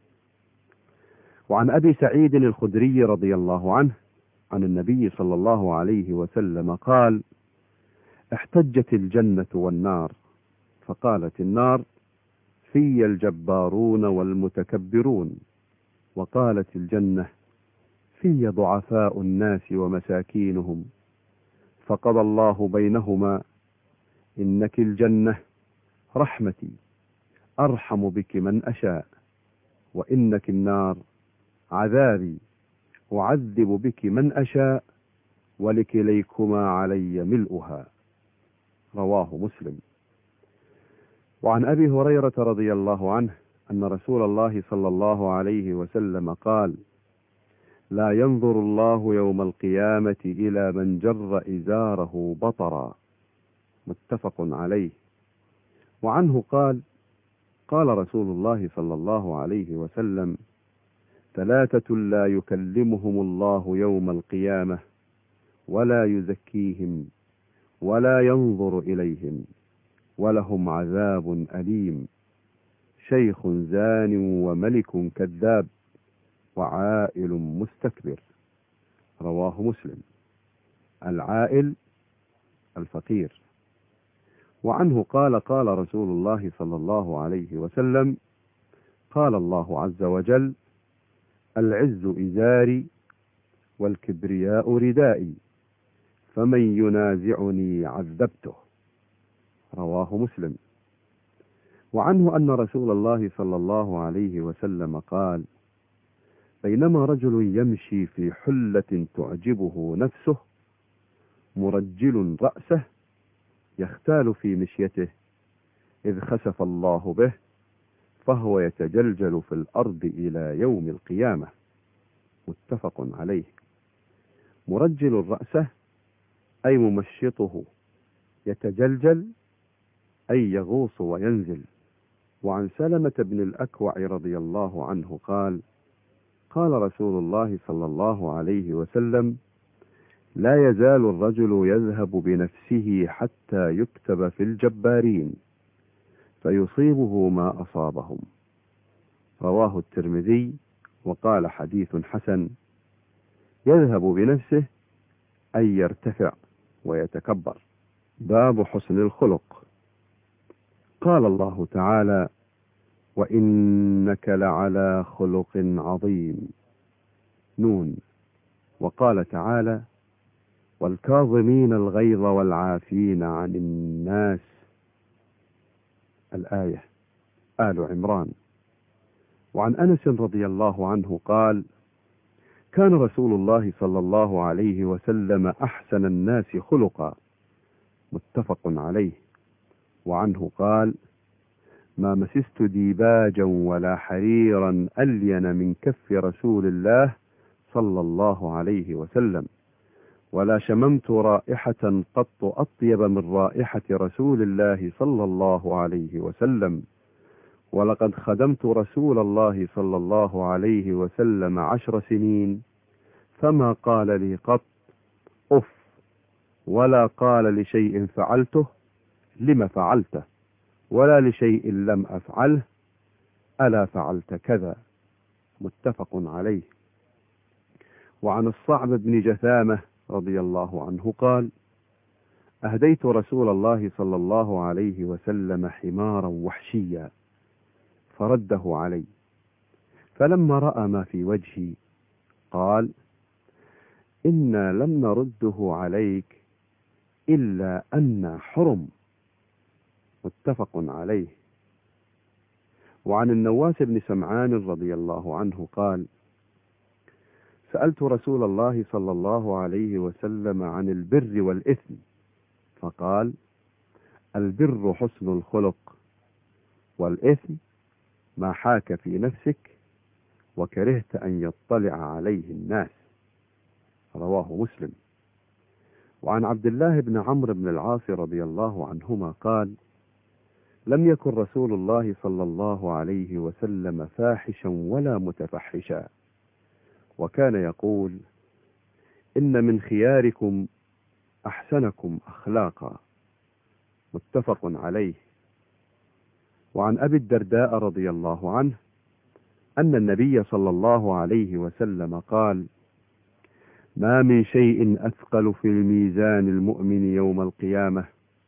وعن أبي سعيد الخدري رضي الله عنه عن النبي صلى الله عليه وسلم قال: احتجت الجنة والنار، فقالت النار: في الجبارون والمتكبرون. وقالت الجنة: في ضعفاء الناس ومساكينهم. فقضى الله بينهما: إنك الجنة رحمتي أرحم بك من أشاء، وإنك النار عذابي أعذب بك من أشاء، ولكليكما علي ملؤها. رواه مسلم. وعن أبي هريرة رضي الله عنه أن رسول الله صلى الله عليه وسلم قال: لا ينظر الله يوم القيامة إلى من جر إزاره بطرا. متفق عليه. وعنه قال: قال رسول الله صلى الله عليه وسلم: ثلاثة لا يكلمهم الله يوم القيامة ولا يزكيهم ولا ينظر إليهم ولهم عذاب أليم: شيخ زان وملك كذاب وعائل مستكبر. رواه مسلم. العائل الفقير. وعنه قال: قال رسول الله صلى الله عليه وسلم: قال الله عز وجل: العز إزاري والكبرياء ردائي، فمن ينازعني عذبته. رواه مسلم. وعنه أن رسول الله صلى الله عليه وسلم قال: بينما رجل يمشي في حلة تعجبه نفسه مرجل رأسه يختال في مشيته، إذ خسف الله به فهو يتجلجل في الأرض إلى يوم القيامة. متفق عليه. مرجل رأسه أي ممشطه، يتجلجل أي يغوص وينزل. وعن سلمة بن الأكوع رضي الله عنه قال: قال رسول الله صلى الله عليه وسلم: لا يزال الرجل يذهب بنفسه حتى يكتب في الجبارين فيصيبه ما أصابهم. رواه الترمذي وقال: حديث حسن. يذهب بنفسه أي يرتفع ويتكبر. باب حسن الخلق. قال الله تعالى: وإنك لعلى خلق عظيم. نون. وقال تعالى: والكاظمين الغيظ والعافين عن الناس. الآية. آل عمران. وعن أنس رضي الله عنه قال: كان رسول الله صلى الله عليه وسلم أحسن الناس خلقا. متفق عليه. وعنه قال: ما مسست ديباجا ولا حريرا ألين من كف رسول الله صلى الله عليه وسلم، ولا شممت رائحة قط أطيب من رائحة رسول الله صلى الله عليه وسلم، ولقد خدمت رسول الله صلى الله عليه وسلم 10 سنين فما قال لي قط أف، ولا قال لشيء فعلته لم فعلته، ولا لشيء لم أفعله ألا فعلت كذا. متفق عليه. وعن الصعب بن جثامة رضي الله عنه قال: أهديت رسول الله صلى الله عليه وسلم حمارا وحشيا فرده علي، فلما رأى ما في وجهي قال: إنا لم نرده عليك إلا أن حرم. متفق عليه. وعن النواس بن سمعان رضي الله عنه قال: سألت رسول الله صلى الله عليه وسلم عن البر والإثم، فقال: البر حسن الخلق، والإثم ما حاك في نفسك وكرهت أن يطلع عليه الناس. رواه مسلم. وعن عبد الله بن عمرو بن العاص رضي الله عنهما قال: لم يكن رسول الله صلى الله عليه وسلم فاحشا ولا متفحشا، وكان يقول: إن من خياركم أحسنكم أخلاقا. متفق عليه. وعن أبي الدرداء رضي الله عنه أن النبي صلى الله عليه وسلم قال: ما من شيء أثقل في الميزان المؤمن يوم القيامة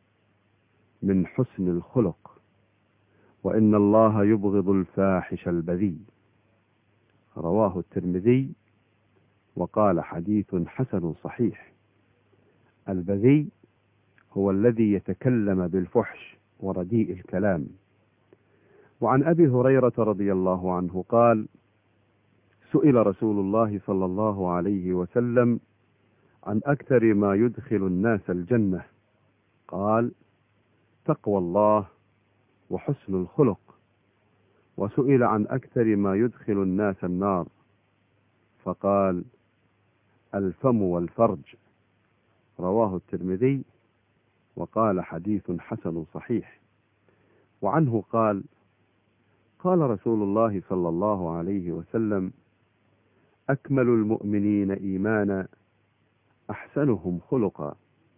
من حسن الخلق، وإن الله يبغض الفاحش البذيء. رواه الترمذي وقال: حديث حسن صحيح. البذيء هو الذي يتكلم بالفحش ورديء الكلام. وعن أبي هريرة رضي الله عنه قال: سئل رسول الله صلى الله عليه وسلم عن أكثر ما يدخل الناس الجنة، قال: تقوى الله وحسن الخلق. وسئل عن أكثر ما يدخل الناس النار، فقال: الفم والفرج. رواه الترمذي وقال: حديث حسن صحيح. وعنه قال: قال رسول الله صلى الله عليه وسلم: أكمل المؤمنين إيمانا أحسنهم خلقا،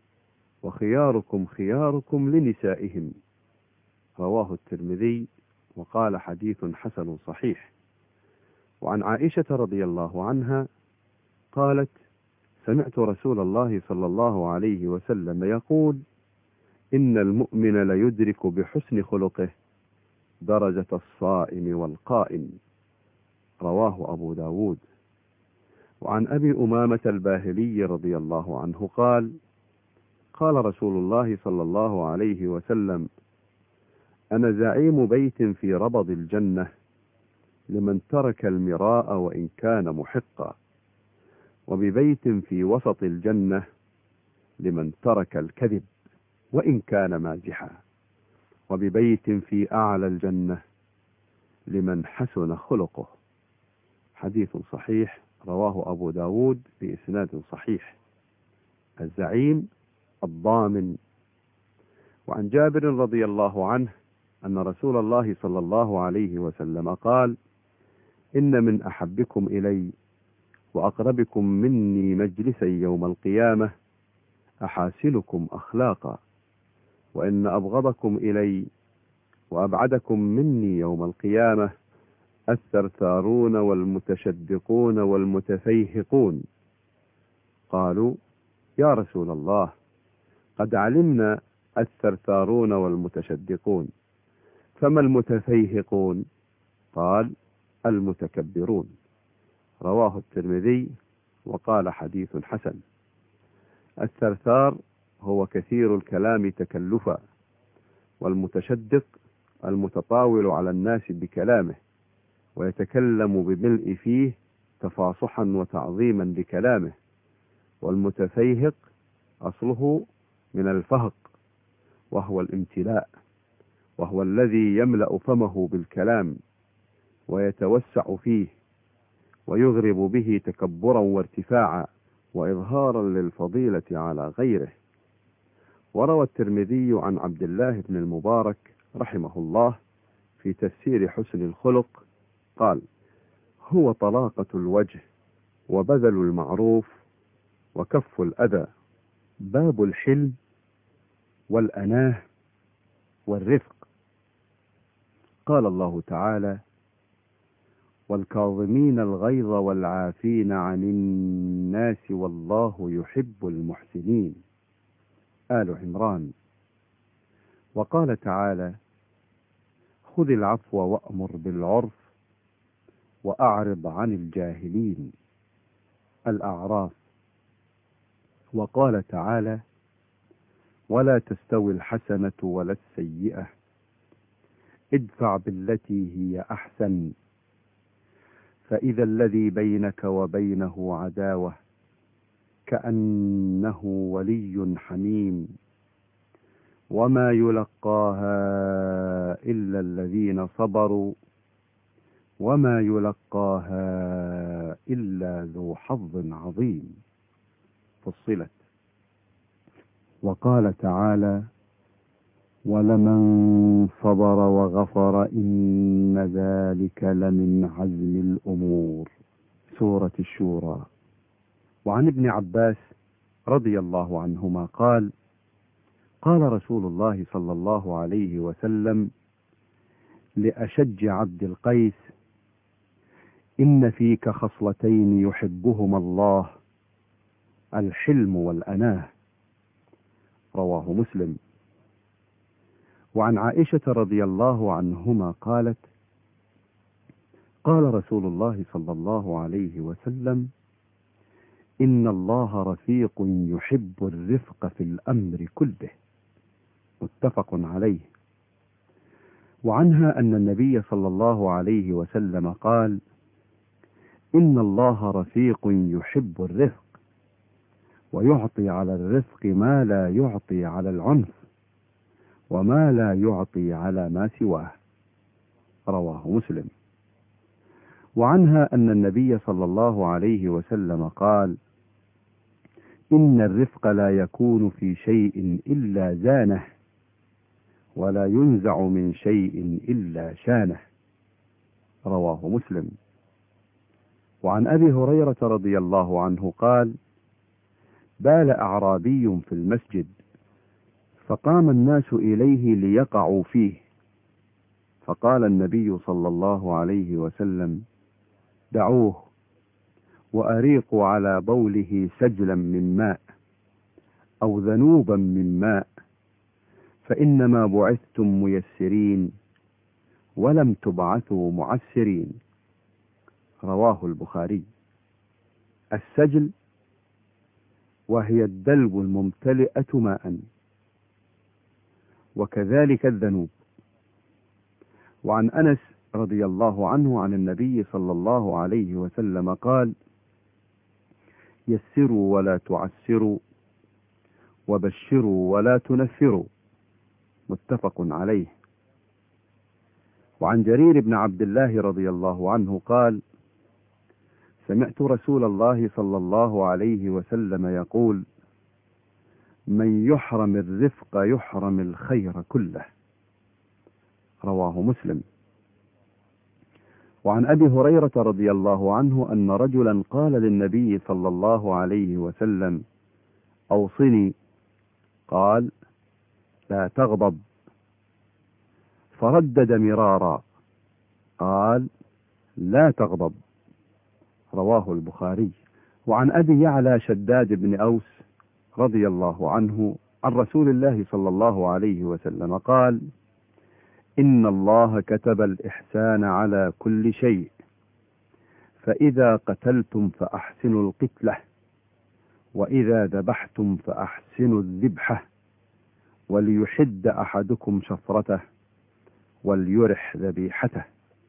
وخياركم خياركم لنسائهم. رواه الترمذي وقال: حديث حسن صحيح. وعن عائشة رضي الله عنها قالت: سمعت رسول الله صلى الله عليه وسلم يقول: إن المؤمن ليدرك بحسن خلقه درجة الصائم والقائم. رواه أبو داود. وعن أبي أمامة الباهلي رضي الله عنه قال: قال رسول الله صلى الله عليه وسلم: أنا زعيم بيت في ربض الجنة لمن ترك المراء وإن كان محقا، وببيت في وسط الجنة لمن ترك الكذب وإن كان مازحا، وببيت في أعلى الجنة لمن حسن خلقه. حديث صحيح رواه أبو داود بإسناد صحيح. الزعيم الضامن. وعن جابر رضي الله عنه أن رسول الله صلى الله عليه وسلم قال: إن من أحبكم إلي وأقربكم مني مجلسا يوم القيامة أحاسنكم أخلاقا، وإن أبغضكم إلي وأبعدكم مني يوم القيامة الثرثارون والمتشدقون والمتفيهقون. قالوا: يا رسول الله، قد علمنا الثرثارون والمتشدقون، فما المتفيهقون؟ قال: المتكبرون. رواه الترمذي وقال: حديث حسن. الثرثار هو كثير الكلام تكلفا، والمتشدق المتطاول على الناس بكلامه ويتكلم بملء فيه تفاصحا وتعظيما لكلامه. والمتفيهق أصله من الفهق، وهو الامتلاء، وهو الذي يملأ فمه بالكلام ويتوسع فيه ويغرب به تكبرا وارتفاعا وإظهارا للفضيلة على غيره. وروى الترمذي عن عبد الله بن المبارك رحمه الله في تفسير حسن الخلق قال: هو طلاقة الوجه وبذل المعروف وكف الأذى، باب الحلم والأناه والرفق. قال الله تعالى: والكاظمين الغيظ والعافين عن الناس والله يحب المحسنين. آل عمران. وقال تعالى: خذ العفو وأمر بالعرف وأعرض عن الجاهلين. الأعراف. وقال تعالى: ولا تستوي الحسنة ولا السيئة، ادفع بالتي هي أحسن، فإذا الذي بينك وبينه عداوة كأنه ولي حميم، وما يلقاها إلا الذين صبروا وما يلقاها إلا ذو حظ عظيم. فصلت. وقال تعالى: ولمن صبر وغفر إن ذلك لمن عزم الأمور. سورة الشورى. وعن ابن عباس رضي الله عنهما قال: قال رسول الله صلى الله عليه وسلم لأشج عبد القيس: إن فيك خصلتين يحبهما الله، الحلم والأناه. رواه مسلم. وعن عائشة رضي الله عنهما قالت: قال رسول الله صلى الله عليه وسلم: إن الله رفيق يحب الرفق في الأمر كله. متفق عليه. وعنها أن النبي صلى الله عليه وسلم قال: إن الله رفيق يحب الرفق، ويعطي على الرفق ما لا يعطي على العنف، وما لا يعطي على ما سواه. رواه مسلم. وعنها أن النبي صلى الله عليه وسلم قال: إن الرفق لا يكون في شيء إلا زانه، ولا ينزع من شيء إلا شانه. رواه مسلم. وعن أبي هريرة رضي الله عنه قال: بال أعرابي في المسجد، فقام الناس إليه ليقعوا فيه، فقال النبي صلى الله عليه وسلم: دعوه، وأريقوا على بوله سجلا من ماء أو ذنوبا من ماء، فإنما بعثتم ميسرين ولم تبعثوا معسرين. رواه البخاري. السجل وهي الدلو الممتلئة ماء، وكذلك الذنوب. وعن أنس رضي الله عنه عن النبي صلى الله عليه وسلم قال: يسروا ولا تعسروا، وبشروا ولا تنفروا. متفق عليه. وعن جرير بن عبد الله رضي الله عنه قال: سمعت رسول الله صلى الله عليه وسلم يقول: من يحرم الرفق يحرم الخير كله. رواه مسلم. وعن أبي هريرة رضي الله عنه أن رجلا قال للنبي صلى الله عليه وسلم: أوصني. قال: لا تغضب. فردد مرارا: قال: لا تغضب. رواه البخاري. وعن أبي يعلى شداد بن أوس رضي الله عنه عن رسول الله صلى الله عليه وسلم قال: إن الله كتب الإحسان على كل شيء، فإذا قتلتم فأحسنوا القتلة، وإذا ذبحتم فأحسنوا الذبحة، وليحد أحدكم شفرته، وليرح ذبيحته.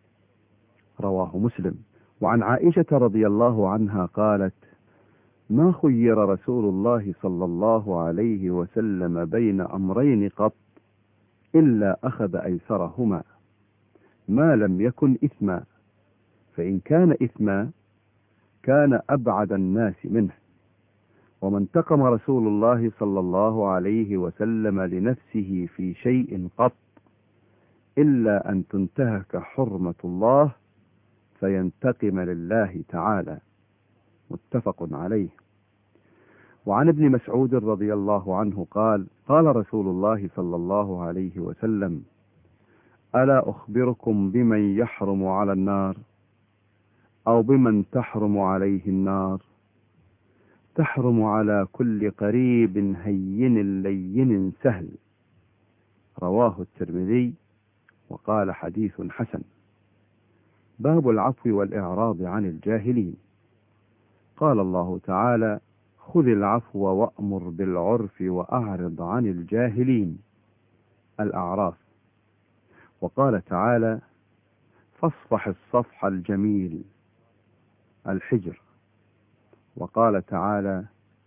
رواه مسلم. وعن عائشة رضي الله عنها قالت: ما خير رسول الله صلى الله عليه وسلم بين أمرين قط إلا أخذ أيسرهما، ما لم يكن إثما، فإن كان إثما كان أبعد الناس منه. وما انتقم رسول الله صلى الله عليه وسلم لنفسه في شيء قط إلا أن تنتهك حرمة الله فينتقم لله تعالى. متفق عليه. وعن ابن مسعود رضي الله عنه قال: قال رسول الله صلى الله عليه وسلم: ألا أخبركم بمن يحرم على النار، أو بمن تحرم عليه النار؟ تحرم على كل قريب هين لين سهل. رواه الترمذي وقال حديث حسن. باب العفو والإعراض عن الجاهلين. قال الله تعالى: خذ العفو وأمر بالعرف وأعرض عن الجاهلين. الأعراف. وقال تعالى: فاصفح الصفح الجميل. الحجر. وقال تعالى: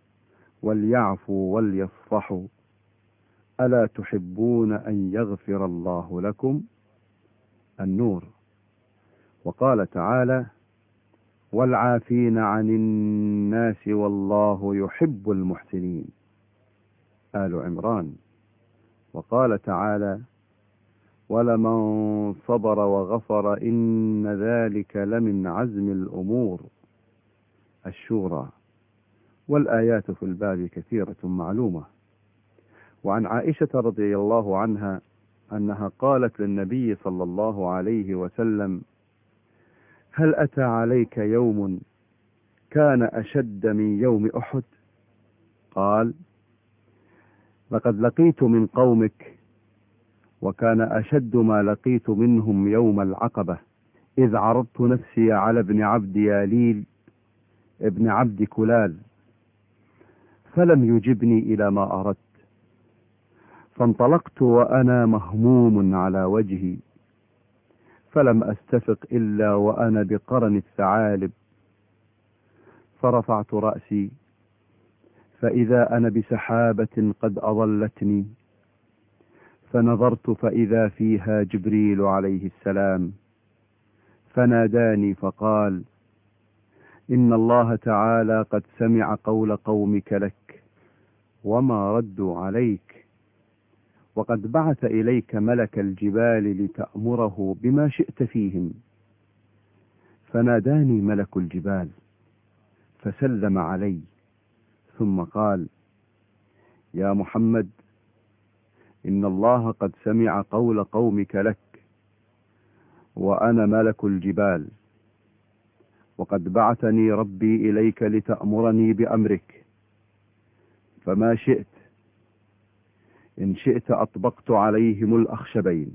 وليعفوا وليصفحوا ألا تحبون أن يغفر الله لكم؟ النور. وقال تعالى: والعافين عن الناس والله يحب المحسنين. آل عمران. وقال تعالى: ولمن صبر وغفر إن ذلك لمن عزم الأمور. الشورى. والآيات في الباب كثيرة معلومة. وعن عائشة رضي الله عنها أنها قالت للنبي صلى الله عليه وسلم: هل أتى عليك يوم كان أشد من يوم أحد؟ قال: لقد لقيت من قومك، وكان أشد ما لقيت منهم يوم العقبة، إذ عرضت نفسي على ابن عبد ياليل ابن عبد كلال، فلم يجبني إلى ما أردت، فانطلقت وأنا مهموم على وجهي، فلم أستفق إلا وأنا بقرن الثعالب، فرفعت رأسي فإذا أنا بسحابة قد أظلتني، فنظرت فإذا فيها جبريل عليه السلام، فناداني فقال: إن الله تعالى قد سمع قول قومك لك وما ردوا عليك، وقد بعث إليك ملك الجبال لتأمره بما شئت فيهم. فناداني ملك الجبال فسلم علي، ثم قال: يا محمد، إن الله قد سمع قول قومك لك، وأنا ملك الجبال، وقد بعثني ربي إليك لتأمرني بأمرك، فما شئت، إن شئت أطبقت عليهم الأخشبين.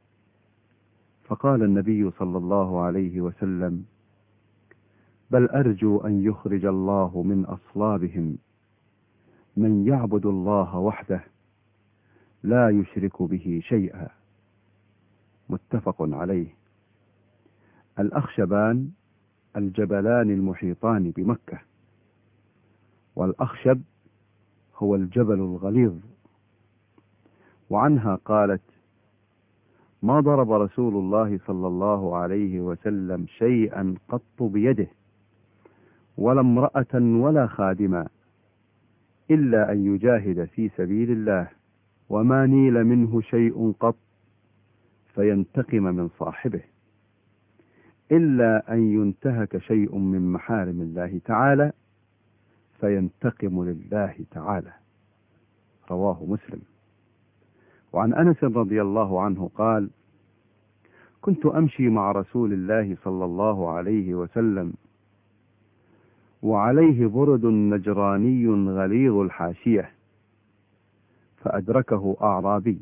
فقال النبي صلى الله عليه وسلم: بل أرجو أن يخرج الله من أصلابهم من يعبد الله وحده لا يشرك به شيئا. متفق عليه. الأخشبان الجبلان المحيطان بمكة، والأخشب هو الجبل الغليظ. وعنها قالت: ما ضرب رسول الله صلى الله عليه وسلم شيئا قط بيده، ولا امرأة ولا خادما، إلا أن يجاهد في سبيل الله، وما نيل منه شيء قط فينتقم من صاحبه، إلا أن ينتهك شيء من محارم الله تعالى فينتقم لله تعالى. رواه مسلم. وعن أنس رضي الله عنه قال: كنت أمشي مع رسول الله صلى الله عليه وسلم، وعليه برد نجراني غليظ الحاشية، فأدركه أعرابي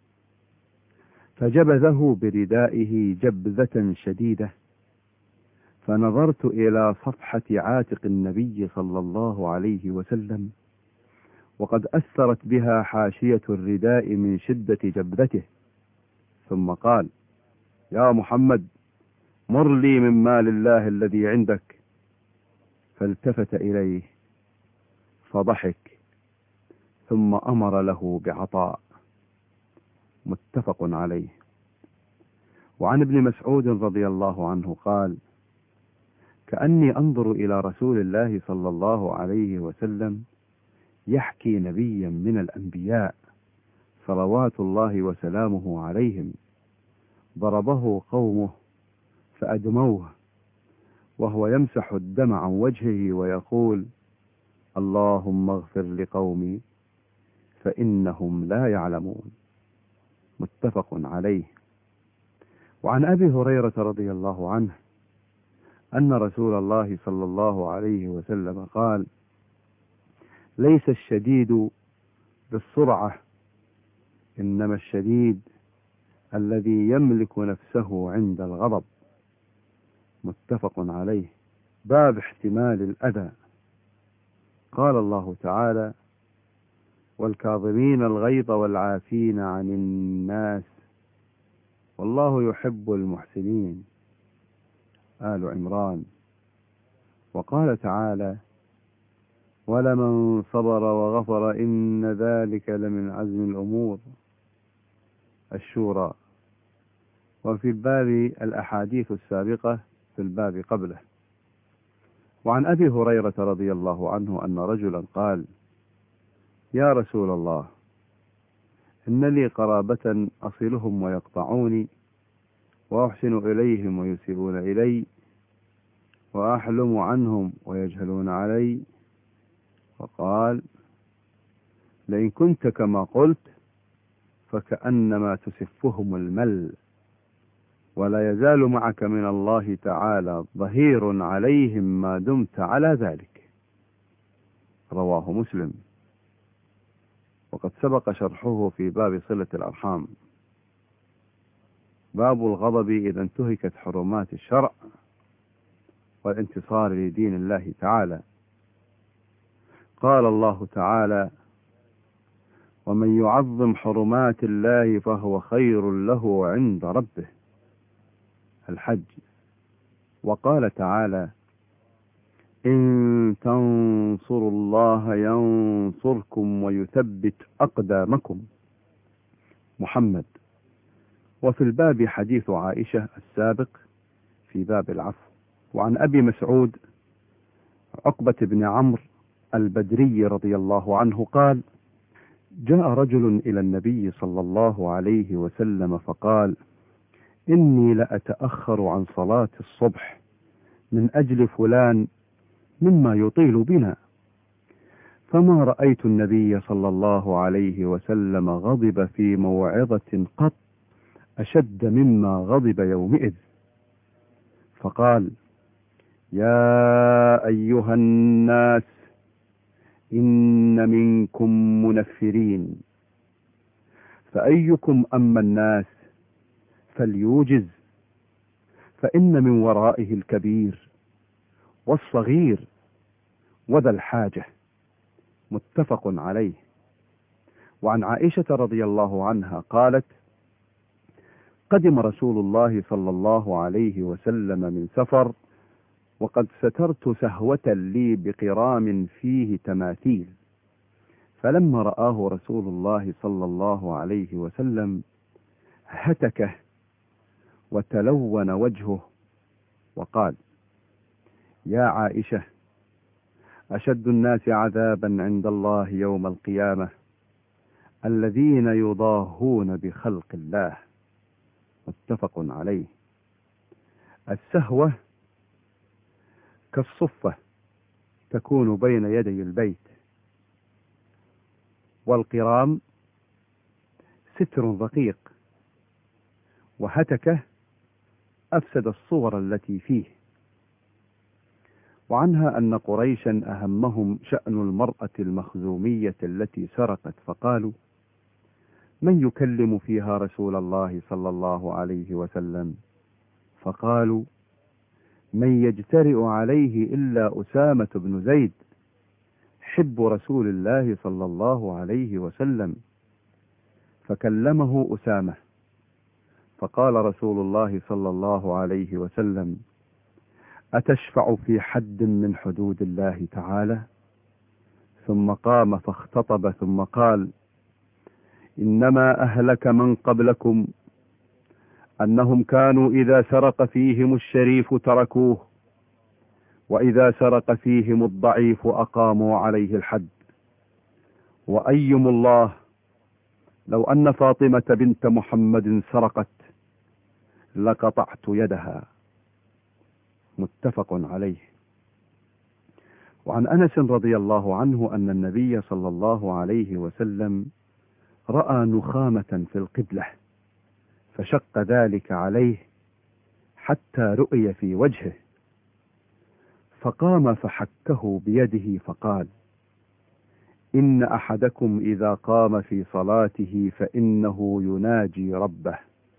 فجبذه بردائه جبذة شديدة، فنظرت إلى صفحة عاتق النبي صلى الله عليه وسلم، وقد أثرت بها حاشية الرداء من شدة جبذته، ثم قال: يا محمد، مر لي من مال الله الذي عندك. فالتفت إليه فضحك، ثم أمر له بعطاء. متفق عليه. وعن ابن مسعود رضي الله عنه قال: كأني أنظر إلى رسول الله صلى الله عليه وسلم يحكي نبيا من الأنبياء صلوات الله وسلامه عليهم، ضربه قومه فأدموه، وهو يمسح الدم عن وجهه ويقول: اللهم اغفر لقومي فإنهم لا يعلمون. متفق عليه. وعن أبي هريرة رضي الله عنه أن رسول الله صلى الله عليه وسلم قال: ليس الشديد بالسرعة، إنما الشديد الذي يملك نفسه عند الغضب. متفق عليه. باب احتمال الأذى. قال الله تعالى: والكاظمين الغيظ والعافين عن الناس والله يحب المحسنين. آل عمران. وقال تعالى: ولمن صبر وغفر إن ذلك لمن عزم الأمور. الشورى. وفي الباب الأحاديث السابقة في الباب قبله. وعن أبي هريرة رضي الله عنه أن رجلا قال: يا رسول الله، إن لي قرابة أصلهم ويقطعوني، وأحسن إليهم ويسيئون إلي، وأحلم عنهم ويجهلون علي. وقال: لئن كنت كما قلت فكأنما تسفهم المل، ولا يزال معك من الله تعالى ظهير عليهم ما دمت على ذلك. رواه مسلم. وقد سبق شرحه في باب صلة الأرحام. باب الغضب إذا انتهكت حرمات الشرع والانتصار لدين الله تعالى. قال الله تعالى: ومن يعظم حرمات الله فهو خير له عند ربه. الحج. وقال تعالى: إن تنصروا الله ينصركم ويثبت أقدامكم. محمد. وفي الباب حديث عائشة السابق في باب العفو. وعن أبي مسعود عقبة بن عمرو البدري رضي الله عنه قال: جاء رجل إلى النبي صلى الله عليه وسلم فقال: إني لأتأخر عن صلاة الصبح من أجل فلان مما يطيل بنا، فما رأيت النبي صلى الله عليه وسلم غضب في موعظة قط أشد مما غضب يومئذ، فقال: يا أيها الناس إن منكم منفرين، فأيكم أما الناس فليوجز، فإن من ورائه الكبير والصغير وذا الحاجة. متفق عليه. وعن عائشة رضي الله عنها قالت: قدم رسول الله صلى الله عليه وسلم من سفر، وقد سترت سهوة لي بقرام فيه تماثيل، فلما رآه رسول الله صلى الله عليه وسلم هتكه وتلون وجهه وقال: يا عائشة، أشد الناس عذابا عند الله يوم القيامة الذين يضاهون بخلق الله. متفق عليه. السهوة كالصفة تكون بين يدي البيت، والقرام ستر رقيق، وهتكه أفسد الصور التي فيه. وعنها أن قريشا أهمهم شأن المرأة المخزومية التي سرقت، فقالوا: من يكلم فيها رسول الله صلى الله عليه وسلم؟ فقالوا: من يجترئ عليه إلا أسامة بن زيد حب رسول الله صلى الله عليه وسلم. فكلمه أسامة، فقال رسول الله صلى الله عليه وسلم: أتشفع في حد من حدود الله تعالى؟ ثم قام فاختطب ثم قال: إنما أهلك من قبلكم أنهم كانوا إذا سرق فيهم الشريف تركوه، وإذا سرق فيهم الضعيف أقاموا عليه الحد. وأيم الله لو أن فاطمة بنت محمد سرقت لقطعت يدها. متفق عليه. وعن أنس رضي الله عنه أن النبي صلى الله عليه وسلم رأى نخامة في القبلة، فشق ذلك عليه حتى رؤي في وجهه، فقام فحكه بيده فقال: إن أحدكم إذا قام في صلاته فإنه يناجي ربه،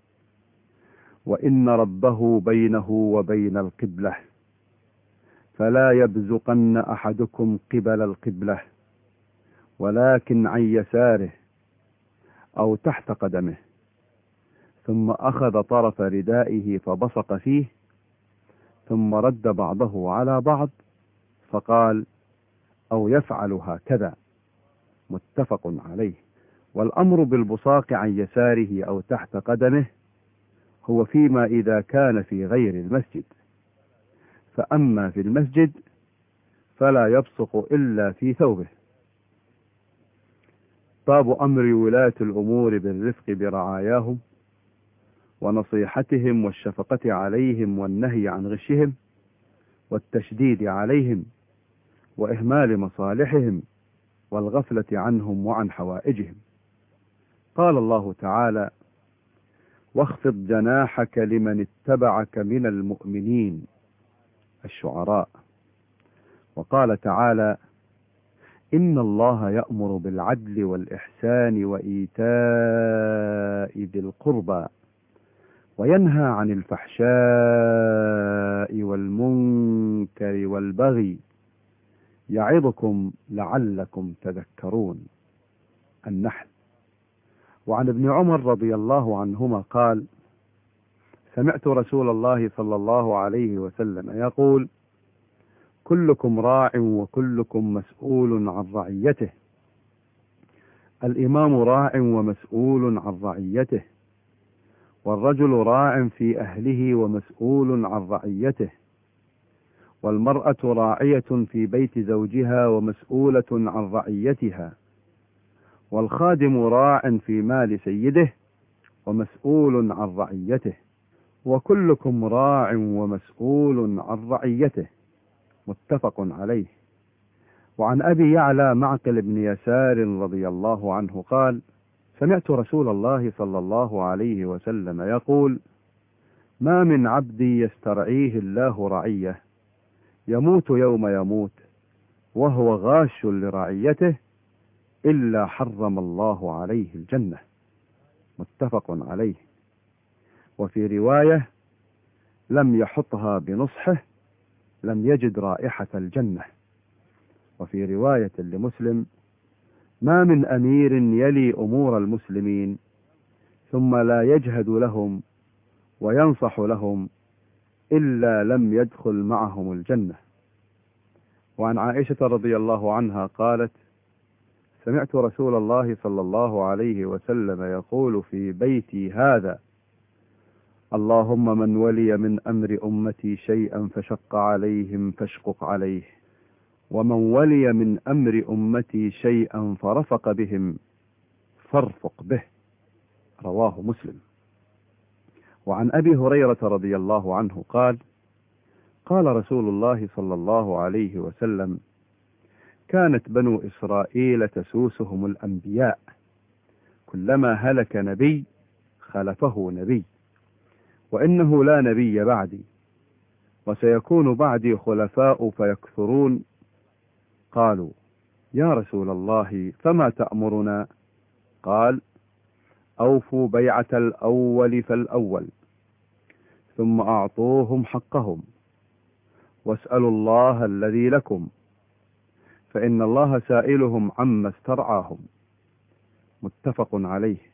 وإن ربه بينه وبين القبلة، فلا يبزقن أحدكم قبل القبلة، ولكن عن يساره أو تحت قدمه. ثم أخذ طرف ردائه فبصق فيه، ثم رد بعضه على بعض، فقال: أو يفعل هكذا. متفق عليه. والأمر بالبصاق عن يساره أو تحت قدمه هو فيما إذا كان في غير المسجد، فأما في المسجد فلا يبصق إلا في ثوبه. باب أمر ولاة الأمور بالرفق برعاياهم ونصيحتهم والشفقة عليهم والنهي عن غشهم والتشديد عليهم وإهمال مصالحهم والغفلة عنهم وعن حوائجهم. قال الله تعالى: واخفض جناحك لمن اتبعك من المؤمنين، الشعراء. وقال تعالى: إن الله يأمر بالعدل والإحسان وإيتاء ذي القربى وينهى عن الفحشاء والمنكر والبغي يعظكم لعلكم تذكرون، النحل. وعن ابن عمر رضي الله عنهما قال: سمعت رسول الله صلى الله عليه وسلم يقول: كلكم راع وكلكم مسؤول عن رعيته. الإمام راع ومسؤول عن رعيته، والرجل راع في أهله ومسؤول عن رعيته، والمرأة راعية في بيت زوجها ومسؤولة عن رعيتها، والخادم راع في مال سيده ومسؤول عن رعيته، وكلكم راع ومسؤول عن رعيته، متفق عليه. وعن أبي يعلى معقل بن يسار رضي الله عنه قال: سمعت رسول الله صلى الله عليه وسلم يقول: ما من عبد يسترعيه الله رعية يموت يوم يموت وهو غاش لرعيته إلا حرم الله عليه الجنة، متفق عليه. وفي رواية: لم يحطها بنصحه لم يجد رائحة الجنة. وفي رواية لمسلم: ما من أمير يلي أمور المسلمين ثم لا يجهد لهم وينصح لهم إلا لم يدخل معهم الجنة. وعن عائشة رضي الله عنها قالت: سمعت رسول الله صلى الله عليه وسلم يقول في بيتي هذا: اللهم من ولي من أمر أمتي شيئا فشق عليهم فاشقق عليه، ومن ولي من أمر أمتي شيئا فرفق بهم فارفق به، رواه مسلم. وعن أبي هريرة رضي الله عنه قال: قال رسول الله صلى الله عليه وسلم: كانت بنو إسرائيل تسوسهم الأنبياء، كلما هلك نبي خلفه نبي، وإنه لا نبي بعدي، وسيكون بعدي خلفاء فيكثرون. قالوا: يا رسول الله فما تأمرنا؟ قال: أوفوا بيعة الأول فالأول، ثم أعطوهم حقهم، واسألوا الله الذي لكم، فإن الله سائلهم عما استرعاهم، متفق عليه.